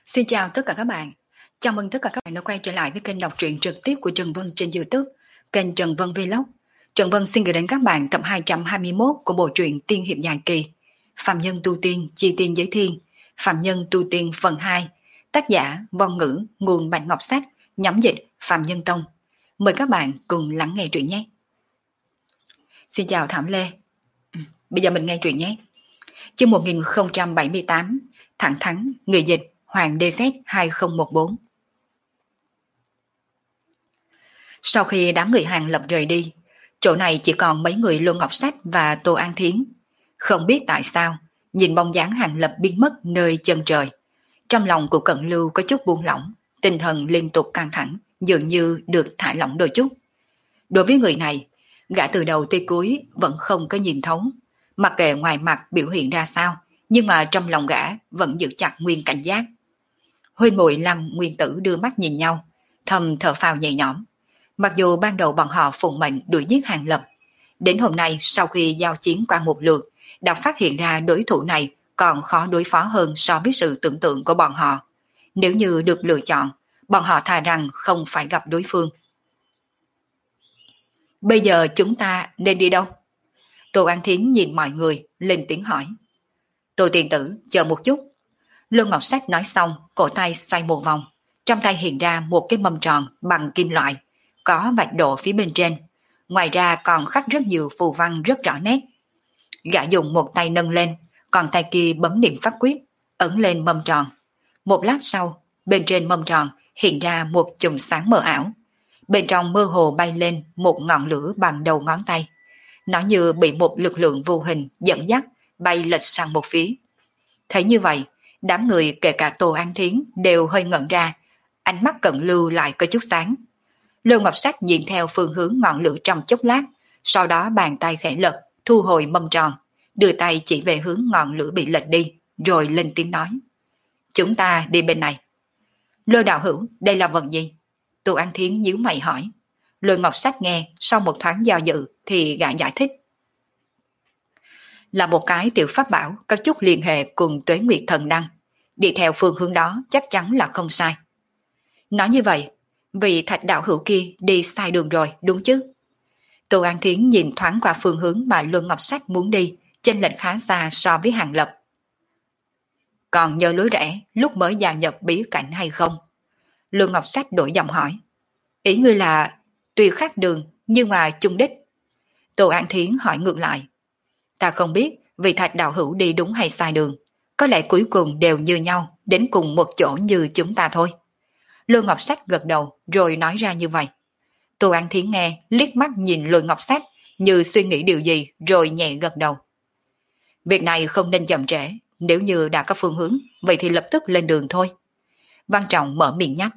Xin chào tất cả các bạn. Chào mừng tất cả các bạn đã quay trở lại với kênh đọc truyện trực tiếp của Trần Vân trên YouTube, kênh Trần Vân Vlog. Trần Vân xin gửi đến các bạn tập 221 của bộ truyện Tiên hiệp dài kỳ Phạm Nhân tu tiên, chi tiên giới thiên, Phạm Nhân tu tiên phần 2, tác giả Vong Ngữ, nguồn Bạch Ngọc Sách, nhóm dịch Phạm Nhân Tông. Mời các bạn cùng lắng nghe truyện nhé. Xin chào Thảm Lê. Bây giờ mình nghe truyện nhé. Chương 1078, Thẳng Thắng, người dịch Hoàng DZ 2014. Sau khi đám người Hàng Lập rời đi, chỗ này chỉ còn mấy người Luân Ngọc Sách và Tô An Thiến. Không biết tại sao, nhìn bóng dáng Hàng Lập biến mất nơi chân trời, trong lòng của Cận Lưu có chút buông lỏng, tinh thần liên tục căng thẳng, dường như được thả lỏng đôi chút. Đối với người này, gã từ đầu tới cuối vẫn không có nhìn thấu, mặc kệ ngoài mặt biểu hiện ra sao, nhưng mà trong lòng gã vẫn giữ chặt nguyên cảnh giác. Huynh muội Lâm Nguyên Tử đưa mắt nhìn nhau, thầm thở phào nhẹ nhõm. Mặc dù ban đầu bọn họ phụng mệnh đuổi giết Hàng Lập, đến hôm nay sau khi giao chiến qua một lượt, đã phát hiện ra đối thủ này còn khó đối phó hơn so với sự tưởng tượng của bọn họ. Nếu như được lựa chọn, bọn họ thà rằng không phải gặp đối phương. Bây giờ chúng ta nên đi đâu? Tô An Thiến nhìn mọi người, lên tiếng hỏi. Tô tiền tử, chờ một chút. Luân Ngọc Sách nói xong, cổ tay xoay một vòng, trong tay hiện ra một cái mâm tròn bằng kim loại, có vạch độ phía bên trên. Ngoài ra còn khắc rất nhiều phù văn rất rõ nét. Gã dùng một tay nâng lên, còn tay kia bấm niệm pháp quyết, ấn lên mâm tròn. Một lát sau, bên trên mâm tròn hiện ra một chùm sáng mờ ảo. Bên trong mơ hồ bay lên một ngọn lửa bằng đầu ngón tay. Nó như bị một lực lượng vô hình dẫn dắt, bay lệch sang một phía. Thấy như vậy, đám người kể cả Tô An Thiến đều hơi ngẩn ra, ánh mắt Cận Lưu lại có chút sáng. Lưu Ngọc Sách nhìn theo phương hướng ngọn lửa trong chốc lát, sau đó bàn tay khẽ lật, thu hồi mâm tròn, đưa tay chỉ về hướng ngọn lửa bị lệch đi, rồi lên tiếng nói. Chúng ta đi bên này. Lôi đạo hữu, đây là vật gì? Tô An Thiến nhíu mày hỏi. Lưu Ngọc Sách nghe, sau một thoáng do dự thì gã giải thích. Là một cái tiểu pháp bảo có chút liên hệ cùng Tuế Nguyệt Thần Đăng. Đi theo phương hướng đó chắc chắn là không sai. Nói như vậy, vì Thạch đạo hữu kia đi sai đường rồi, đúng chứ? Tô An Thiến nhìn thoáng qua phương hướng mà Luân Ngọc Sách muốn đi, chênh lệch khá xa so với Hàng Lập. Còn nhớ lối rẽ lúc mới gia nhập bí cảnh hay không? Luân Ngọc Sách đổi giọng hỏi. Ý ngươi là tuy khác đường nhưng mà chung đích. Tô An Thiến hỏi ngược lại. Ta không biết vì Thạch đạo hữu đi đúng hay sai đường. Có lẽ cuối cùng đều như nhau, đến cùng một chỗ như chúng ta thôi. Lôi Ngọc Sách gật đầu rồi nói ra như vậy. Tô An Thiến nghe, liếc mắt nhìn Lôi Ngọc Sách như suy nghĩ điều gì rồi nhẹ gật đầu. Việc này không nên chậm trễ, nếu như đã có phương hướng, vậy thì lập tức lên đường thôi. Văn Trọng mở miệng nhắc.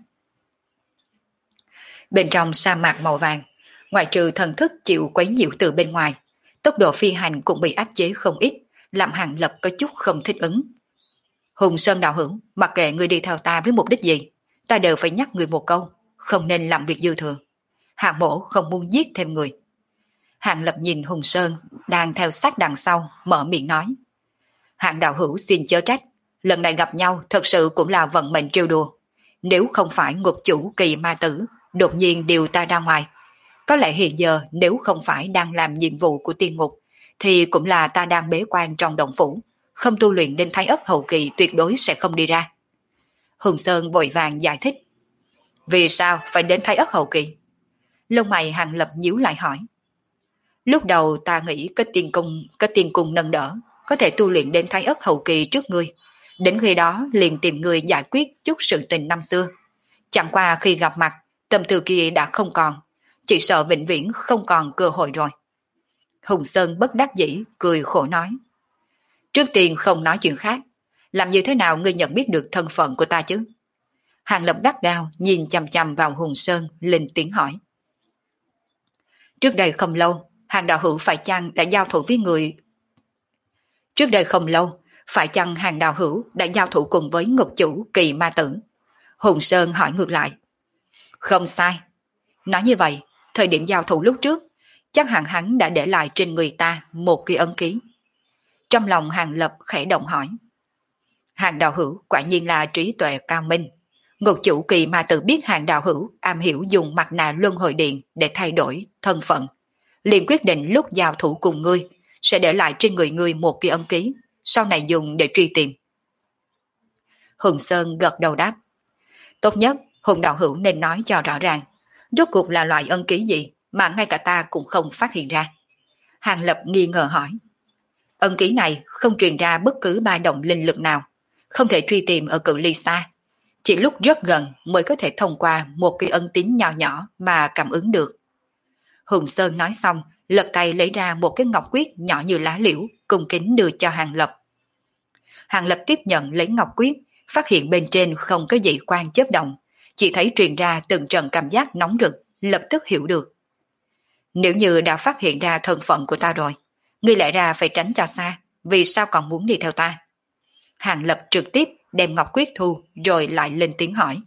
Bên trong sa mạc màu vàng, ngoại trừ thần thức chịu quấy nhiễu từ bên ngoài, tốc độ phi hành cũng bị áp chế không ít, làm Hàng Lập có chút không thích ứng. Hùng Sơn đạo hữu, mặc kệ người đi theo ta với mục đích gì, ta đều phải nhắc người một câu, không nên làm việc dư thừa. Hạng mổ không muốn giết thêm người. Hàng Lập nhìn Hùng Sơn đang theo sát đằng sau, mở miệng nói. Hạng đạo hữu xin chớ trách, lần này gặp nhau thật sự cũng là vận mệnh trêu đùa. Nếu không phải ngục chủ Kỳ Ma Tử đột nhiên điều ta ra ngoài, có lẽ hiện giờ nếu không phải đang làm nhiệm vụ của tiên ngục, thì cũng là ta đang bế quan trong động phủ, không tu luyện đến Thái Ất hậu kỳ tuyệt đối sẽ không đi ra. Hùng Sơn vội vàng giải thích. Vì sao phải đến Thái Ất hậu kỳ? Lông mày Hàng Lập nhíu lại hỏi. Lúc đầu ta nghĩ có tiên cung nâng đỡ, có thể tu luyện đến Thái Ất hậu kỳ trước ngươi. Đến khi đó liền tìm người giải quyết chút sự tình năm xưa. Chẳng qua khi gặp mặt, tâm tư kia đã không còn, chỉ sợ vĩnh viễn không còn cơ hội rồi. Hùng Sơn bất đắc dĩ, cười khổ nói. Trước tiên không nói chuyện khác, làm như thế nào ngươi nhận biết được thân phận của ta chứ? Hàng Lập gắt gao nhìn chằm chằm vào Hùng Sơn, lên tiếng hỏi. Trước đây không lâu, Hàng đạo hữu phải chăng đã giao thủ với người... Trước đây không lâu, phải chăng Hàng đạo hữu đã giao thủ cùng với ngục chủ Kỳ Ma Tử? Hùng Sơn hỏi ngược lại. Không sai. Nói như vậy, thời điểm giao thủ lúc trước, chắc hẳn hắn đã để lại trên người ta một cái ấn ký. Trong lòng Hàng Lập khẽ động hỏi. Hàng đạo hữu quả nhiên là trí tuệ cao minh. Ngục chủ Kỳ Ma Tử biết hàng đạo hữu am hiểu dùng mặt nạ luân hồi điện để thay đổi thân phận, liền quyết định lúc giao thủ cùng ngươi sẽ để lại trên người ngươi một cái ấn ký, sau này dùng để truy tìm. Hùng Sơn gật đầu đáp. Tốt nhất Hùng đạo hữu nên nói cho rõ ràng, rốt cuộc là loại ấn ký gì mà ngay cả ta cũng không phát hiện ra. Hàng Lập nghi ngờ hỏi. Ấn ký này không truyền ra bất cứ ba động linh lực nào, không thể truy tìm ở cự ly xa. Chỉ lúc rất gần mới có thể thông qua một cái ấn tín nhỏ nhỏ mà cảm ứng được. Hùng Sơn nói xong, lật tay lấy ra một cái ngọc quyết nhỏ như lá liễu, cung kính đưa cho Hàng Lập. Hàng Lập tiếp nhận lấy ngọc quyết, phát hiện bên trên không có dị quang chớp động, chỉ thấy truyền ra từng trận cảm giác nóng rực, lập tức hiểu được. Nếu như đã phát hiện ra thân phận của ta rồi, ngươi lại ra phải tránh cho xa, vì sao còn muốn đi theo ta? Hàng Lập trực tiếp đem ngọc quyết thu rồi lại lên tiếng hỏi.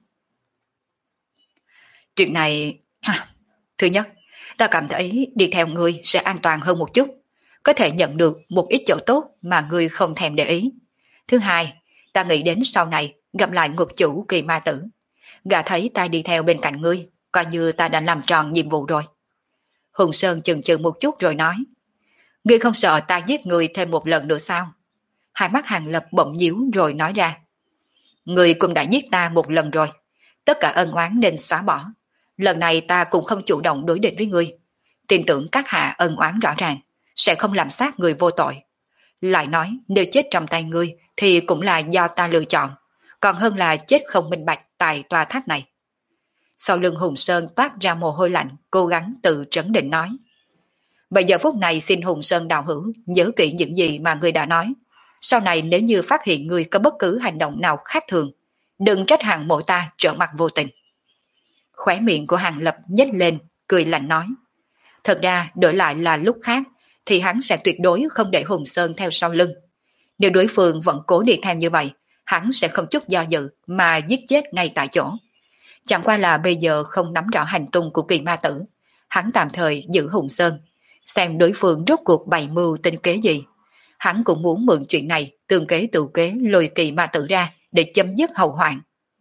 Chuyện này... Thứ nhất, ta cảm thấy đi theo ngươi sẽ an toàn hơn một chút, có thể nhận được một ít chỗ tốt mà ngươi không thèm để ý. Thứ hai, ta nghĩ đến sau này gặp lại ngục chủ Kỳ Ma Tử, gã thấy ta đi theo bên cạnh ngươi, coi như ta đã làm tròn nhiệm vụ rồi. Hùng Sơn chần chừ một chút rồi nói. Ngươi không sợ ta giết ngươi thêm một lần nữa sao? Hai mắt Hàng Lập bỗng nhíu rồi nói ra. Ngươi cũng đã giết ta một lần rồi, tất cả ân oán nên xóa bỏ. Lần này ta cũng không chủ động đối địch với ngươi, tin tưởng các hạ ân oán rõ ràng, sẽ không làm sát người vô tội. Lại nói nếu chết trong tay ngươi thì cũng là do ta lựa chọn, còn hơn là chết không minh bạch tại tòa tháp này. Sau lưng Hùng Sơn toát ra mồ hôi lạnh, cố gắng tự trấn định nói. Bây giờ phút này xin Hùng Sơn đạo hữu nhớ kỹ những gì mà ngươi đã nói. Sau này nếu như phát hiện ngươi có bất cứ hành động nào khác thường, đừng trách hàng mộ ta trở mặt vô tình. Khóe miệng của Hàng Lập nhếch lên, cười lạnh nói. Thật ra đổi lại là lúc khác thì hắn sẽ tuyệt đối không để Hùng Sơn theo sau lưng. Nếu đối phương vẫn cố đi theo như vậy, hắn sẽ không chút do dự mà giết chết ngay tại chỗ. Chẳng qua là bây giờ không nắm rõ hành tung của Kỳ Ma Tử, hắn tạm thời giữ Hùng Sơn, xem đối phương rốt cuộc bày mưu tính kế gì. Hắn cũng muốn mượn chuyện này tương kế tự kế lôi Kỳ Ma Tử ra để chấm dứt hậu hoạn.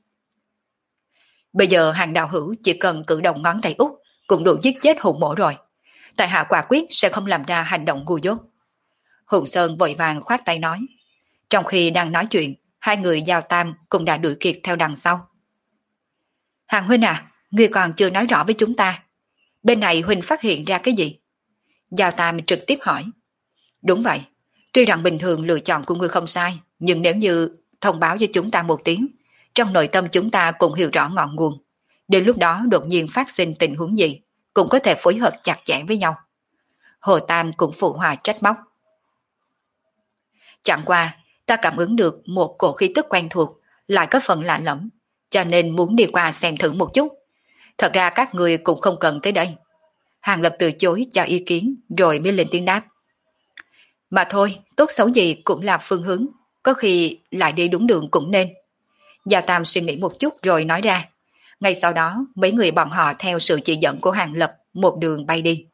Bây giờ Hàng đạo hữu chỉ cần cử động ngón tay út cũng đủ giết chết Hùng mổ rồi. Tại hạ quả quyết sẽ không làm ra hành động ngu dốt. Hùng Sơn vội vàng khoát tay nói. Trong khi đang nói chuyện, hai người giao tam cũng đã đuổi kịp theo đằng sau. Hàng huynh à, ngươi còn chưa nói rõ với chúng ta. Bên này huynh phát hiện ra cái gì? Giao tam trực tiếp hỏi. Đúng vậy, tuy rằng bình thường lựa chọn của ngươi không sai, nhưng nếu như thông báo với chúng ta một tiếng, trong nội tâm chúng ta cũng hiểu rõ ngọn nguồn. Đến lúc đó đột nhiên phát sinh tình huống gì, cũng có thể phối hợp chặt chẽ với nhau. Hồ Tam cũng phụ hòa trách móc. Chẳng qua, ta cảm ứng được một cổ khí tức quen thuộc, lại có phần lạ lẫm, cho nên muốn đi qua xem thử một chút. Thật ra các người cũng không cần tới đây. Hàng Lập từ chối cho ý kiến rồi mới lên tiếng đáp. Mà thôi, tốt xấu gì cũng là phương hướng, có khi lại đi đúng đường cũng nên. Gia Tam suy nghĩ một chút rồi nói ra. Ngay sau đó, mấy người bọn họ theo sự chỉ dẫn của Hàng Lập một đường bay đi.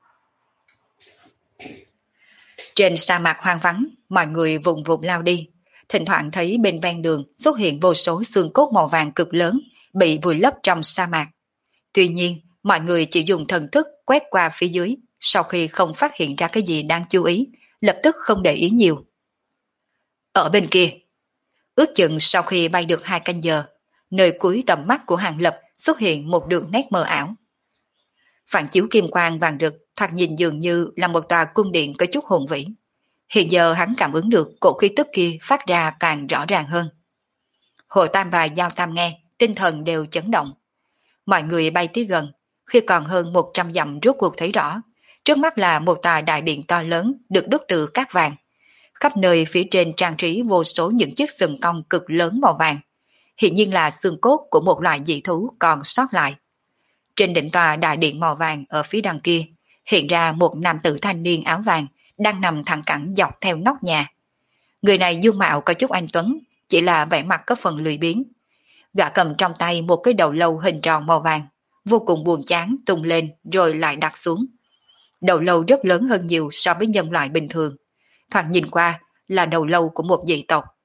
Trên sa mạc hoang vắng, mọi người vùng vụt lao đi. Thỉnh thoảng thấy bên ven đường xuất hiện vô số xương cốt màu vàng cực lớn bị vùi lấp trong sa mạc. Tuy nhiên, mọi người chỉ dùng thần thức quét qua phía dưới, sau khi không phát hiện ra cái gì đáng chú ý, lập tức không để ý nhiều. Ở bên kia, ước chừng sau khi bay được 2 canh giờ, nơi cuối tầm mắt của Hàng Lập xuất hiện một đường nét mờ ảo. Phản chiếu kim quang vàng rực, thoạt nhìn dường như là một tòa cung điện có chút hùng vĩ. Hiện giờ hắn cảm ứng được cổ khí tức kia phát ra càng rõ ràng hơn. Hồ Tam và Giao Tam nghe, tinh thần đều chấn động. Mọi người bay tới gần, khi còn hơn 100 dặm rốt cuộc thấy rõ, trước mắt là một tòa đại điện to lớn được đúc từ cát vàng. Khắp nơi phía trên trang trí vô số những chiếc sừng cong cực lớn màu vàng, hiện nhiên là xương cốt của một loại dị thú còn sót lại. Trên đỉnh tòa đại điện màu vàng ở phía đằng kia, hiện ra một nam tử thanh niên áo vàng đang nằm thẳng cẳng dọc theo nóc nhà. Người này dung mạo có chút anh tuấn, chỉ là vẻ mặt có phần lười biếng. Gã cầm trong tay một cái đầu lâu hình tròn màu vàng, vô cùng buồn chán tung lên rồi lại đặt xuống. Đầu lâu rất lớn hơn nhiều so với nhân loại bình thường. Thoạt nhìn qua là đầu lâu của một dị tộc.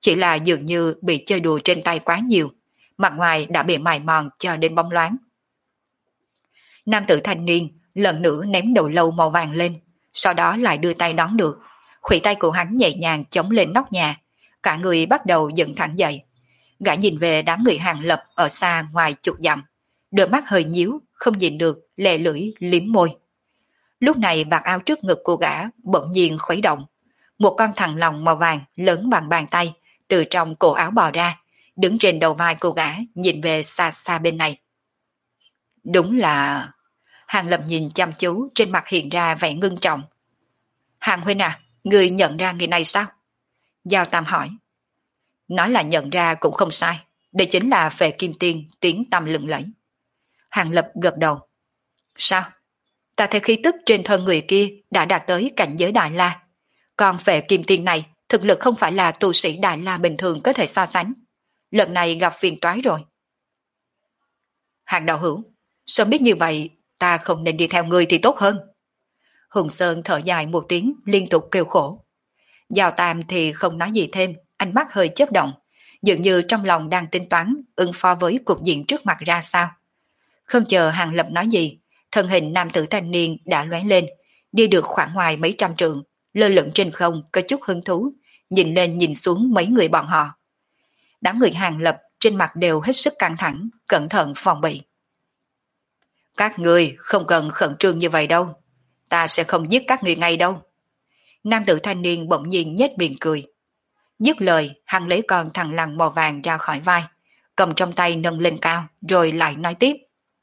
chỉ là dường như bị chơi đùa trên tay quá nhiều, mặt ngoài đã bị mài mòn cho đến bóng loáng. Nam tử thanh niên lần nữa ném đầu lâu màu vàng lên, sau đó lại đưa tay đón được. Khuỷu tay của hắn nhẹ nhàng chống lên nóc nhà, cả người bắt đầu dựng thẳng dậy. Gã nhìn về đám người Hàng Lập ở xa ngoài chục dặm, đôi mắt hơi nhíu, không nhìn được, lè lưỡi liếm môi. Lúc này vạt áo trước ngực của gã bỗng nhiên khuấy động, một con thằn lằn màu vàng lớn bằng bàn tay từ trong cổ áo bò ra, đứng trên đầu vai của gã nhìn về xa xa bên này. Đúng là... Hàng Lập nhìn chăm chú, trên mặt hiện ra vẻ ngưng trọng. Hàng huynh à, người nhận ra người này sao? Giao Tam hỏi. Nói là nhận ra cũng không sai, đây chính là Phệ Kim Tiên tiếng tăm lừng lẫy. Hàng Lập gật đầu. Sao? Ta thấy khí tức trên thân người kia đã đạt tới cảnh giới Đại La. Còn Phệ Kim Tiên này, thực lực không phải là tu sĩ Đại La bình thường có thể so sánh. Lần này gặp phiền toái rồi. Hàng đạo hữu, sớm biết như vậy, ta không nên đi theo ngươi thì tốt hơn. Hùng Sơn thở dài một tiếng liên tục kêu khổ. Giao Tam thì không nói gì thêm, ánh mắt hơi chớp động, dường như trong lòng đang tính toán ứng phó với cục diện trước mặt ra sao. Không chờ Hàng Lập nói gì, thân hình nam tử thanh niên đã lóe lên, đi được khoảng ngoài mấy trăm trượng, lơ lửng trên không có chút hứng thú, nhìn lên nhìn xuống mấy người bọn họ. Đám người Hàng Lập trên mặt đều hết sức căng thẳng, cẩn thận phòng bị. Các ngươi không cần khẩn trương như vậy đâu, ta sẽ không giết các ngươi ngay đâu. Nam tử thanh niên bỗng nhiên nhếch miệng cười. Dứt lời, hắn lấy con thằn lằn màu vàng ra khỏi vai, cầm trong tay nâng lên cao, rồi lại nói tiếp.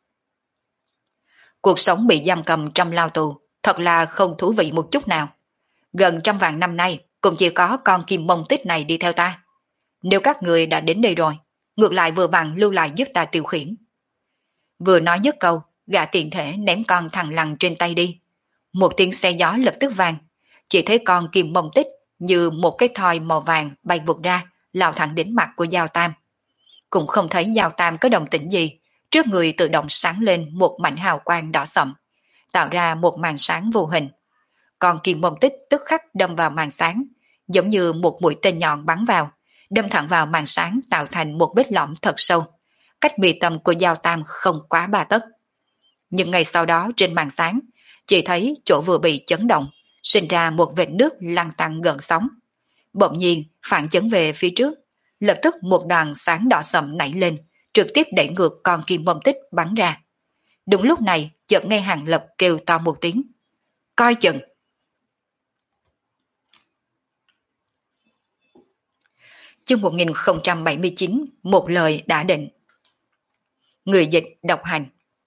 Cuộc sống bị giam cầm trong lao tù, thật là không thú vị một chút nào. Gần trăm vạn năm nay, cũng chỉ có con kim mông tích này đi theo ta. Nếu các người đã đến đây rồi, ngược lại vừa bằng lưu lại giúp ta tiêu khiển. Vừa nói dứt câu, gã tiện thể ném con thằn lằn trên tay đi. Một tiếng xe gió lập tức vang, chỉ thấy con kim mông tích như một cái thoi màu vàng bay vụt ra, lao thẳng đến mặt của Giao Tam. Cũng không thấy Giao Tam có động tĩnh gì, trước người tự động sáng lên một mảnh hào quang đỏ sậm, tạo ra một màn sáng vô hình. Còn kim mông tích tức khắc đâm vào màn sáng, giống như một mũi tên nhọn bắn vào, đâm thẳng vào màn sáng tạo thành một vết lõm thật sâu, cách mi tâm của Giao Tam không quá 3 tấc. Nhưng ngay sau đó trên màn sáng, chỉ thấy chỗ vừa bị chấn động, sinh ra một vệt nước lăn tăn gợn sóng. Bỗng nhiên phản chấn về phía trước, lập tức một đoàn sáng đỏ sậm nảy lên, trực tiếp đẩy ngược con kim mông tích bắn ra. Đúng lúc này, chợt nghe Hàng Lập kêu to một tiếng. Coi chừng! Chương 1079, một lời đã định. Người dịch độc hành.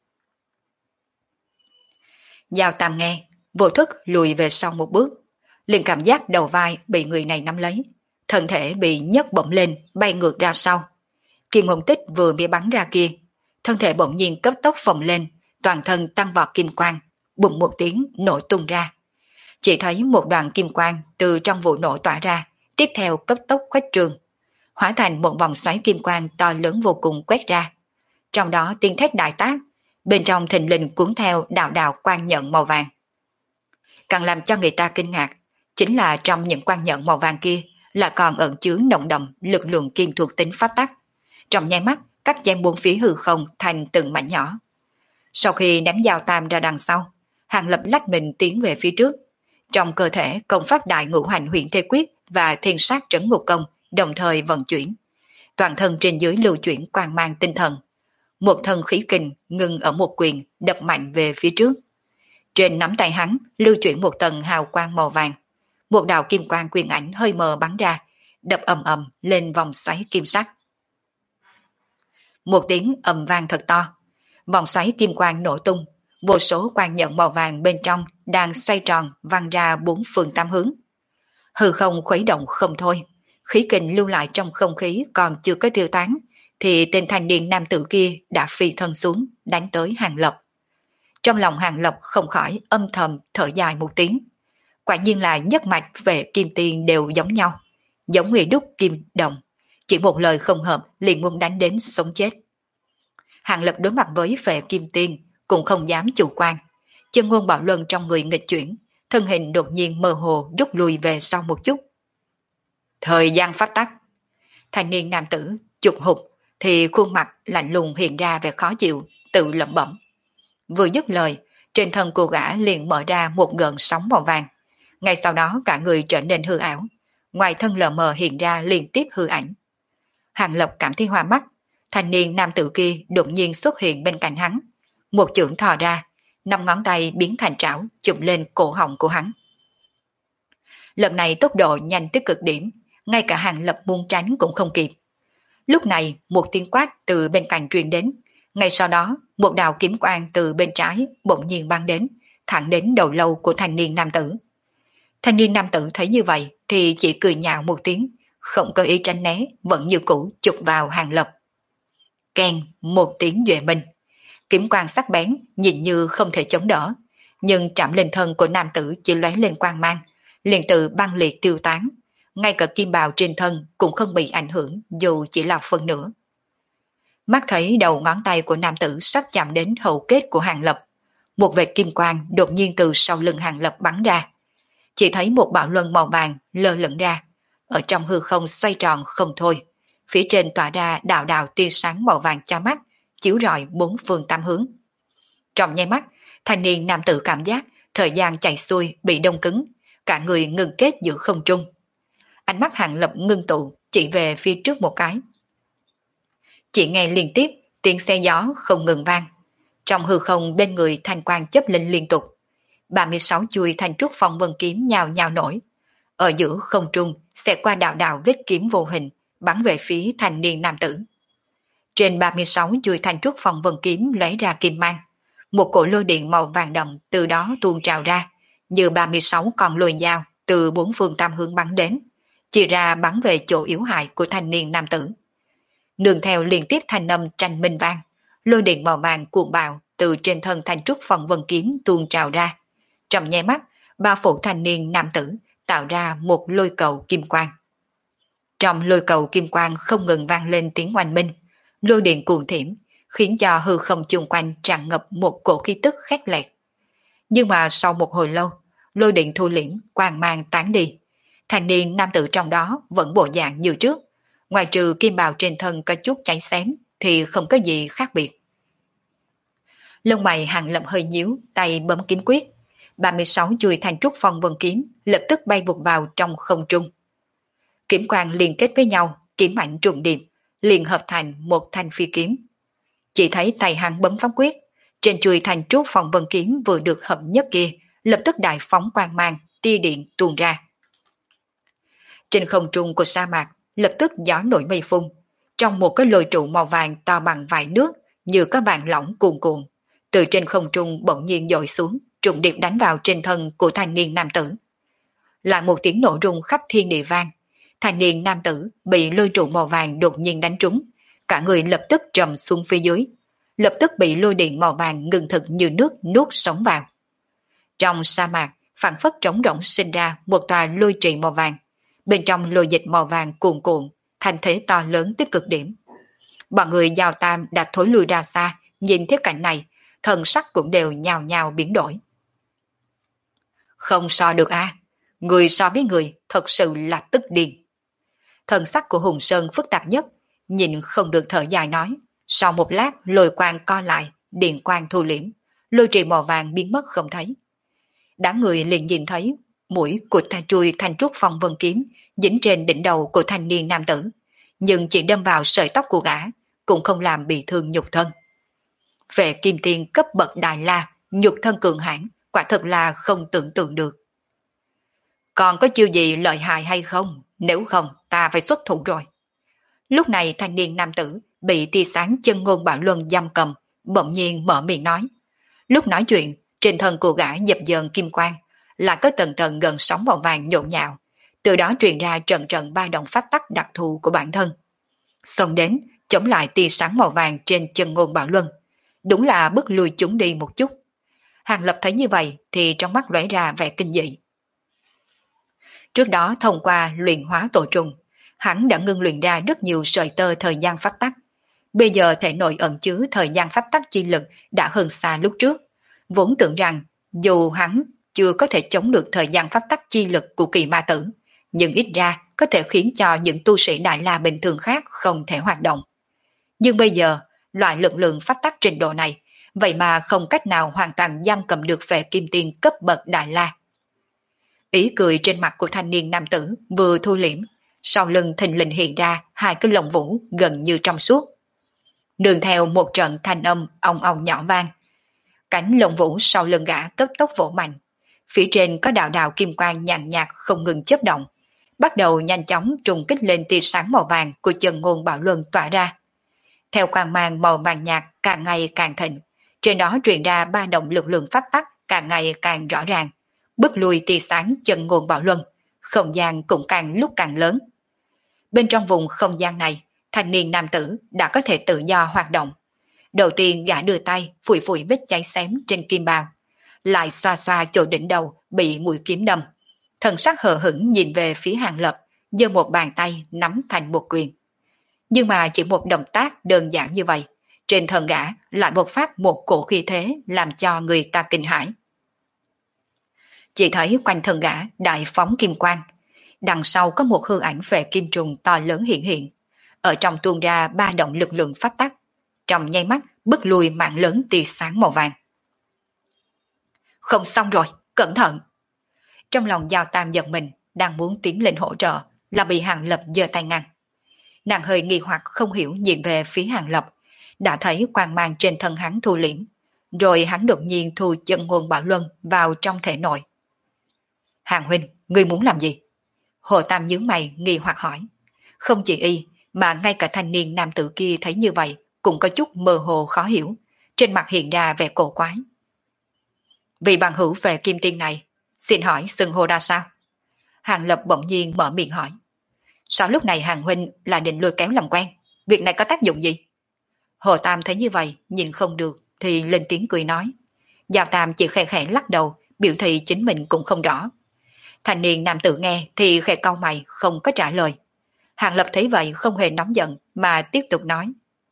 Giao Tam nghe, vô thức lùi về sau một bước, liền cảm giác đầu vai bị người này nắm lấy, thân thể bị nhấc bổng lên, bay ngược ra sau. Kim mông tích vừa bị bắn ra kia, thân thể bỗng nhiên cấp tốc phồng lên, toàn thân tăng vọt kim quang, bùng một tiếng nổ tung ra. Chỉ thấy một đoàn kim quang từ trong vụ nổ tỏa ra, tiếp theo cấp tốc khuếch trường, hóa thành một vòng xoáy kim quang to lớn vô cùng quét ra. Trong đó tiếng thét đại tác, bên trong thình lình cuốn theo đạo đạo quang nhận màu vàng. Càng làm cho người ta kinh ngạc, chính là trong những quang nhận màu vàng kia là còn ẩn chứa nồng đậm lực lượng kim thuộc tính pháp tắc. Trong nháy mắt, cắt chém bốn phía hư không thành từng mảnh nhỏ. Sau khi ném Giao Tam ra đằng sau, Hàng Lập lách mình tiến về phía trước. Trong cơ thể công pháp đại ngũ hành huyền thế quyết và thiên sát trấn ngục công đồng thời vận chuyển. Toàn thân trên dưới lưu chuyển quang mang tinh thần. Một thân khí kình ngưng ở một quyền đập mạnh về phía trước. Trên nắm tay hắn lưu chuyển một tầng hào quang màu vàng. Một đạo kim quang quyền ảnh hơi mờ bắn ra, đập ầm ầm lên vòng xoáy kim sắc. Một tiếng ầm vang thật to, vòng xoáy kim quang nổ tung, vô số quang nhận màu vàng bên trong đang xoay tròn văng ra bốn phương tám hướng. Hư không khuấy động không thôi, khí kình lưu lại trong không khí còn chưa có tiêu tán, thì tên thanh niên nam tử kia đã phi thân xuống, đánh tới Hàng Lập. Trong lòng Hàng Lập không khỏi âm thầm thở dài một tiếng. Quả nhiên là nhất mạch về kim tiền đều giống nhau, giống người đúc kim đồng, chỉ một lời không hợp liền muốn đánh đến sống chết. Hàng Lập đối mặt với Phệ Kim Tiên cũng không dám chủ quan, chân ngôn bảo luân trong người nghịch chuyển, thân hình đột nhiên mơ hồ rút lui về sau một chút. Thời gian phát tắc, thanh niên nam tử chụp hụt thì khuôn mặt lạnh lùng hiện ra vẻ khó chịu, tự lẩm bẩm. Vừa dứt lời, trên thân cô gã liền mở ra một gợn sóng màu vàng. Ngay sau đó cả người trở nên hư ảo, ngoài thân lờ mờ hiện ra liên tiếp hư ảnh. Hàng Lập cảm thấy hoa mắt, thanh niên nam tử kia đột nhiên xuất hiện bên cạnh hắn. Một chưởng thò ra, 5 ngón tay biến thành trảo chụp lên cổ họng của hắn. Lần này tốc độ nhanh tới cực điểm, ngay cả Hàng Lập muốn tránh cũng không kịp. Lúc này một tiếng quát từ bên cạnh truyền đến, ngay sau đó một đạo kiếm quang từ bên trái bỗng nhiên bắn đến, thẳng đến đầu lâu của thanh niên nam tử. Thanh niên nam tử thấy như vậy thì chỉ cười nhạo một tiếng, không có ý tránh né, vẫn như cũ chụp vào Hàng Lập. Keng một tiếng duệ minh, kiếm quang sắc bén nhìn như không thể chống đỡ, nhưng chạm lên thân của nam tử chỉ lóe lên quang mang, liền từ băng liệt tiêu tán, ngay cả kim bào trên thân cũng không bị ảnh hưởng dù chỉ là phần nửa. Mắt thấy đầu ngón tay của nam tử sắp chạm đến hầu kết của Hàng Lập, một vệt kim quang đột nhiên từ sau lưng Hàng Lập bắn ra. Chỉ thấy một bạo luân màu vàng lơ lửng ra, ở trong hư không xoay tròn không thôi, phía trên tỏa ra đạo đạo tia sáng màu vàng cho mắt, chiếu rọi 4 phương 8 hướng. Trong nháy mắt, thanh niên nam tử cảm giác thời gian chạy xuôi bị đông cứng, cả người ngừng kết giữa không trung. Ánh mắt Hàng Lập ngưng tụ, chỉ về phía trước một cái. Chỉ nghe liên tiếp tiếng xe gió không ngừng vang. Trong hư không bên người thanh quang chớp lên liên tục. 36 chuôi thanh trúc phong vân kiếm nhào nhào nổi. Ở giữa không trung sẽ qua đạo đạo vết kiếm vô hình, bắn về phía thanh niên nam tử. Trên 36 chuôi thanh trúc phong vân kiếm lóe ra kim mang. Một cổ lôi điện màu vàng đậm từ đó tuôn trào ra, như 36 con lôi dao từ 4 phương 8 hướng bắn đến, chia ra bắn về chỗ yếu hại của thanh niên nam tử. Nương theo liên tiếp thanh âm tranh minh vang, lôi điện màu vàng cuồng bạo từ trên thân thanh trúc phong vân kiếm tuôn trào ra. Trong nháy mắt, bao phủ thanh niên nam tử, tạo ra một lôi cầu kim quang. Trong lôi cầu kim quang không ngừng vang lên tiếng oanh minh, lôi điện cuồng thiểm, khiến cho hư không chung quanh tràn ngập một cổ khí tức khét lẹt. Nhưng mà sau một hồi lâu, lôi điện thu liễm, quang mang tán đi. Thanh niên nam tử trong đó vẫn bộ dạng như trước, ngoài trừ kim bào trên thân có chút cháy xém thì không có gì khác biệt. Lông mày Hàng Lập hơi nhíu, tay bấm kiếm quyết. 36 chuôi thanh trúc phong vân kiếm lập tức bay vụt vào trong không trung. Kiếm quang liên kết với nhau, kiếm mạnh trùng điệp, liền hợp thành một thanh phi kiếm. Chỉ thấy tay hắn bấm pháp quyết, trên chuôi thanh trúc phong vân kiếm vừa được hợp nhất kia, lập tức đại phóng quang mang, tia điện tuôn ra. Trên không trung của sa mạc, lập tức gió nổi mây phun, trong một cái lôi trụ màu vàng to bằng vải nước, như có vàng lỏng cuồn cuộn, từ trên không trung bỗng nhiên dội xuống, trùng điệp đánh vào trên thân của thanh niên nam tử. Lại một tiếng nổ rung khắp thiên địa vang, thanh niên nam tử bị lôi trụ màu vàng đột nhiên đánh trúng, cả người lập tức trầm xuống phía dưới, lập tức bị lôi điện màu vàng ngừng thực như nước nuốt sống vào. Trong sa mạc, phảng phất trống rỗng sinh ra một tòa lôi trì màu vàng, bên trong lôi dịch màu vàng cuồn cuộn, thành thế to lớn tới cực điểm. Bọn người Giao Tam đã thối lui ra xa, nhìn thấy cảnh này, thần sắc cũng đều nhào nhào biến đổi. Không so được a, người so với người thật sự là tức điên. Thần sắc của Hùng Sơn phức tạp nhất, nhìn không được thở dài nói. Sau một lát lôi quang co lại, điện quang thu liễm, lôi trì màu vàng biến mất không thấy. Đám người liền nhìn thấy mũi của chuôi thanh trúc phong vân kiếm dính trên đỉnh đầu của thanh niên nam tử, nhưng chỉ đâm vào sợi tóc của gã, cũng không làm bị thương nhục thân. Về kim tiên cấp bậc Đại La, nhục thân cường hãn, quả thật là không tưởng tượng được. Còn có chiêu gì lợi hại hay không? Nếu không, ta phải xuất thủ rồi. Lúc này thanh niên nam tử bị tia sáng chân ngôn bạo luân giam cầm, bỗng nhiên mở miệng nói. Lúc nói chuyện, trên thân của gã dập dờn kim quang, là có tầng tầng gần sóng màu vàng nhộn nhạo, từ đó truyền ra trận trận ba động pháp tắc đặc thù của bản thân. Xông đến, chống lại tia sáng màu vàng trên chân ngôn bạo luân, đúng là bước lùi chúng đi một chút. Hàng Lập thấy như vậy thì trong mắt lóe ra vẻ kinh dị. Trước đó thông qua luyện hóa tổ trùng, hắn đã ngưng luyện ra rất nhiều sợi tơ thời gian pháp tắc. Bây giờ thể nội ẩn chứa thời gian pháp tắc chi lực đã hơn xa lúc trước. Vốn tưởng rằng dù hắn chưa có thể chống được thời gian pháp tắc chi lực của kỳ ma tử, nhưng ít ra có thể khiến cho những tu sĩ Đại La bình thường khác không thể hoạt động. Nhưng bây giờ, loại lực lượng pháp tắc trình độ này, vậy mà không cách nào hoàn toàn giam cầm được Phệ Kim Tiên cấp bậc Đại La. Ý cười trên mặt của thanh niên nam tử vừa thu liễm, sau lưng thình lình hiện ra hai cái lồng vũ gần như trong suốt. Đường theo một trận thanh âm ong ong nhỏ vang, cánh lồng vũ sau lưng gã cấp tốc vỗ mạnh, phía trên có đạo đạo kim quang nhàn nhạt không ngừng chớp động, bắt đầu nhanh chóng trùng kích lên tia sáng màu vàng của chân ngôn bảo luân tỏa ra. Theo quang mang màu vàng nhạt càng ngày càng thịnh, trên đó truyền ra ba động lực lượng pháp tắc càng ngày càng rõ ràng, bức lui tia sáng chân ngôn bảo luân, không gian cũng càng lúc càng lớn. Bên trong vùng không gian này, thanh niên nam tử đã có thể tự do hoạt động. Đầu tiên gã đưa tay phủi phủi vết cháy xém trên kim bào, lại xoa xoa chỗ đỉnh đầu bị mũi kiếm đâm. Thần sắc hờ hững nhìn về phía Hàng Lập, giơ một bàn tay nắm thành một quyền. Nhưng mà chỉ một động tác đơn giản như vậy, trên thân gã lại bộc phát một cổ khí thế làm cho người ta kinh hãi. Chỉ thấy quanh thân gã đại phóng kim quang, đằng sau có một hư ảnh Phệ Kim Trùng to lớn hiện hiện, ở trong tuôn ra ba động lực lượng pháp tắc, trong nháy mắt bức lùi mạng lớn tia sáng màu vàng. Không xong rồi, cẩn thận! Trong lòng Giao Tam giật mình, đang muốn tiến lên hỗ trợ, là bị Hàng Lập giơ tay ngăn. Nàng hơi nghi hoặc không hiểu nhìn về phía Hàng Lập, đã thấy quang mang trên thân hắn thu liễm, rồi hắn đột nhiên thu chân ngôn bảo luân vào trong thể nội. Hàng huynh, ngươi muốn làm gì? Hồ Tam nhướng mày nghi hoặc hỏi. Không chỉ y, mà ngay cả thanh niên nam tử kia thấy như vậy cũng có chút mơ hồ khó hiểu, trên mặt hiện ra vẻ cổ quái. Vì bằng hữu về Kim Tiên này, xin hỏi xưng hô ra sao? Hàng Lập bỗng nhiên mở miệng hỏi. Sao lúc này Hàng huynh là định lôi kéo làm quen? Việc này có tác dụng gì? Hồ Tam thấy như vậy, nhìn không được thì lên tiếng cười nói. Giao Tam chỉ khẽ khẽ lắc đầu, biểu thị chính mình cũng không rõ. Thanh niên nam tử nghe thì khẽ cau mày không có trả lời. Hàng Lập thấy vậy không hề nóng giận mà tiếp tục nói.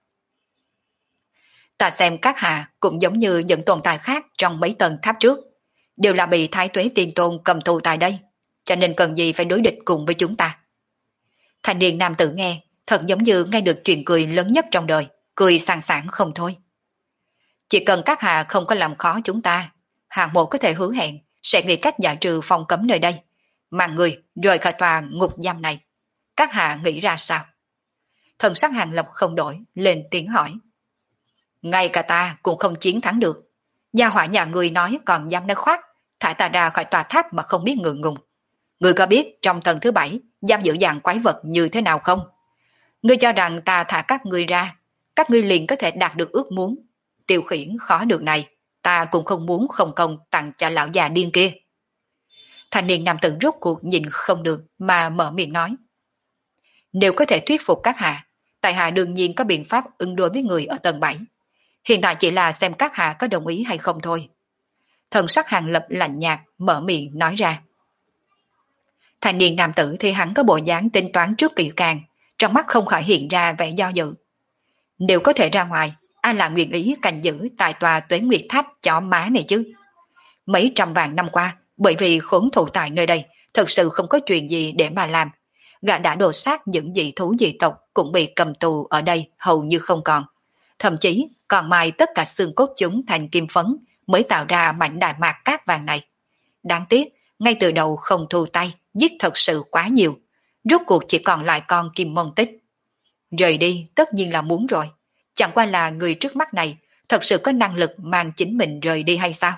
Ta xem các hạ cũng giống như những tồn tại khác trong mấy tầng tháp trước, đều là bị Thái Tuế Tiên Tôn cầm tù tại đây, cho nên cần gì phải đối địch cùng với chúng ta. Thanh niên nam tử nghe, thật giống như nghe được chuyện cười lớn nhất trong đời, cười sảng sảng không thôi. Chỉ cần các hạ không có làm khó chúng ta, hạng một có thể hứa hẹn sẽ nghĩ cách giải trừ phong cấm nơi đây, mà người rời khỏi tòa ngục giam này. Các hạ nghĩ ra sao? Thần sắc Hàng Lập không đổi, lên tiếng hỏi. Ngay cả ta cũng không chiến thắng được. Gia hỏa nhà người nói còn dám nói khoác, thả ta ra khỏi tòa tháp mà không biết ngượng ngùng. Người có biết trong tầng thứ 7 giam giữ dạng quái vật như thế nào không? Ngươi cho rằng ta thả các ngươi ra, các ngươi liền có thể đạt được ước muốn. Tiêu khiển khó được này, ta cũng không muốn không công tặng cho lão già điên kia. Thanh niên nam tử rốt cuộc nhìn không được mà mở miệng nói. Nếu có thể thuyết phục các hạ, tại hạ đương nhiên có biện pháp ứng đối với người ở tầng 7. Hiện tại chỉ là xem các hạ có đồng ý hay không thôi. Thần sắc Hàng Lập lạnh nhạt mở miệng nói ra. Thanh niên nam tử thì hắn có bộ dáng tính toán trước kỹ càng, trong mắt không khỏi hiện ra vẻ do dự. Nếu có thể ra ngoài, ai là nguyện ý canh giữ tại tòa Tuế Nguyệt Tháp chó má này chứ? Mấy trăm vạn năm qua, bởi vì khốn thủ tại nơi đây, thật sự không có chuyện gì để mà làm. Gã đã đồ sát những dị thú dị tộc cũng bị cầm tù ở đây hầu như không còn. Thậm chí còn mài tất cả xương cốt chúng thành kim phấn mới tạo ra mảnh đại mạc cát vàng này. Đáng tiếc, ngay từ đầu không thu tay, giết thật sự quá nhiều. Rốt cuộc chỉ còn lại con Kim Môn Tích. Rời đi tất nhiên là muốn rồi. Chẳng qua là người trước mắt này thật sự có năng lực mang chính mình rời đi hay sao?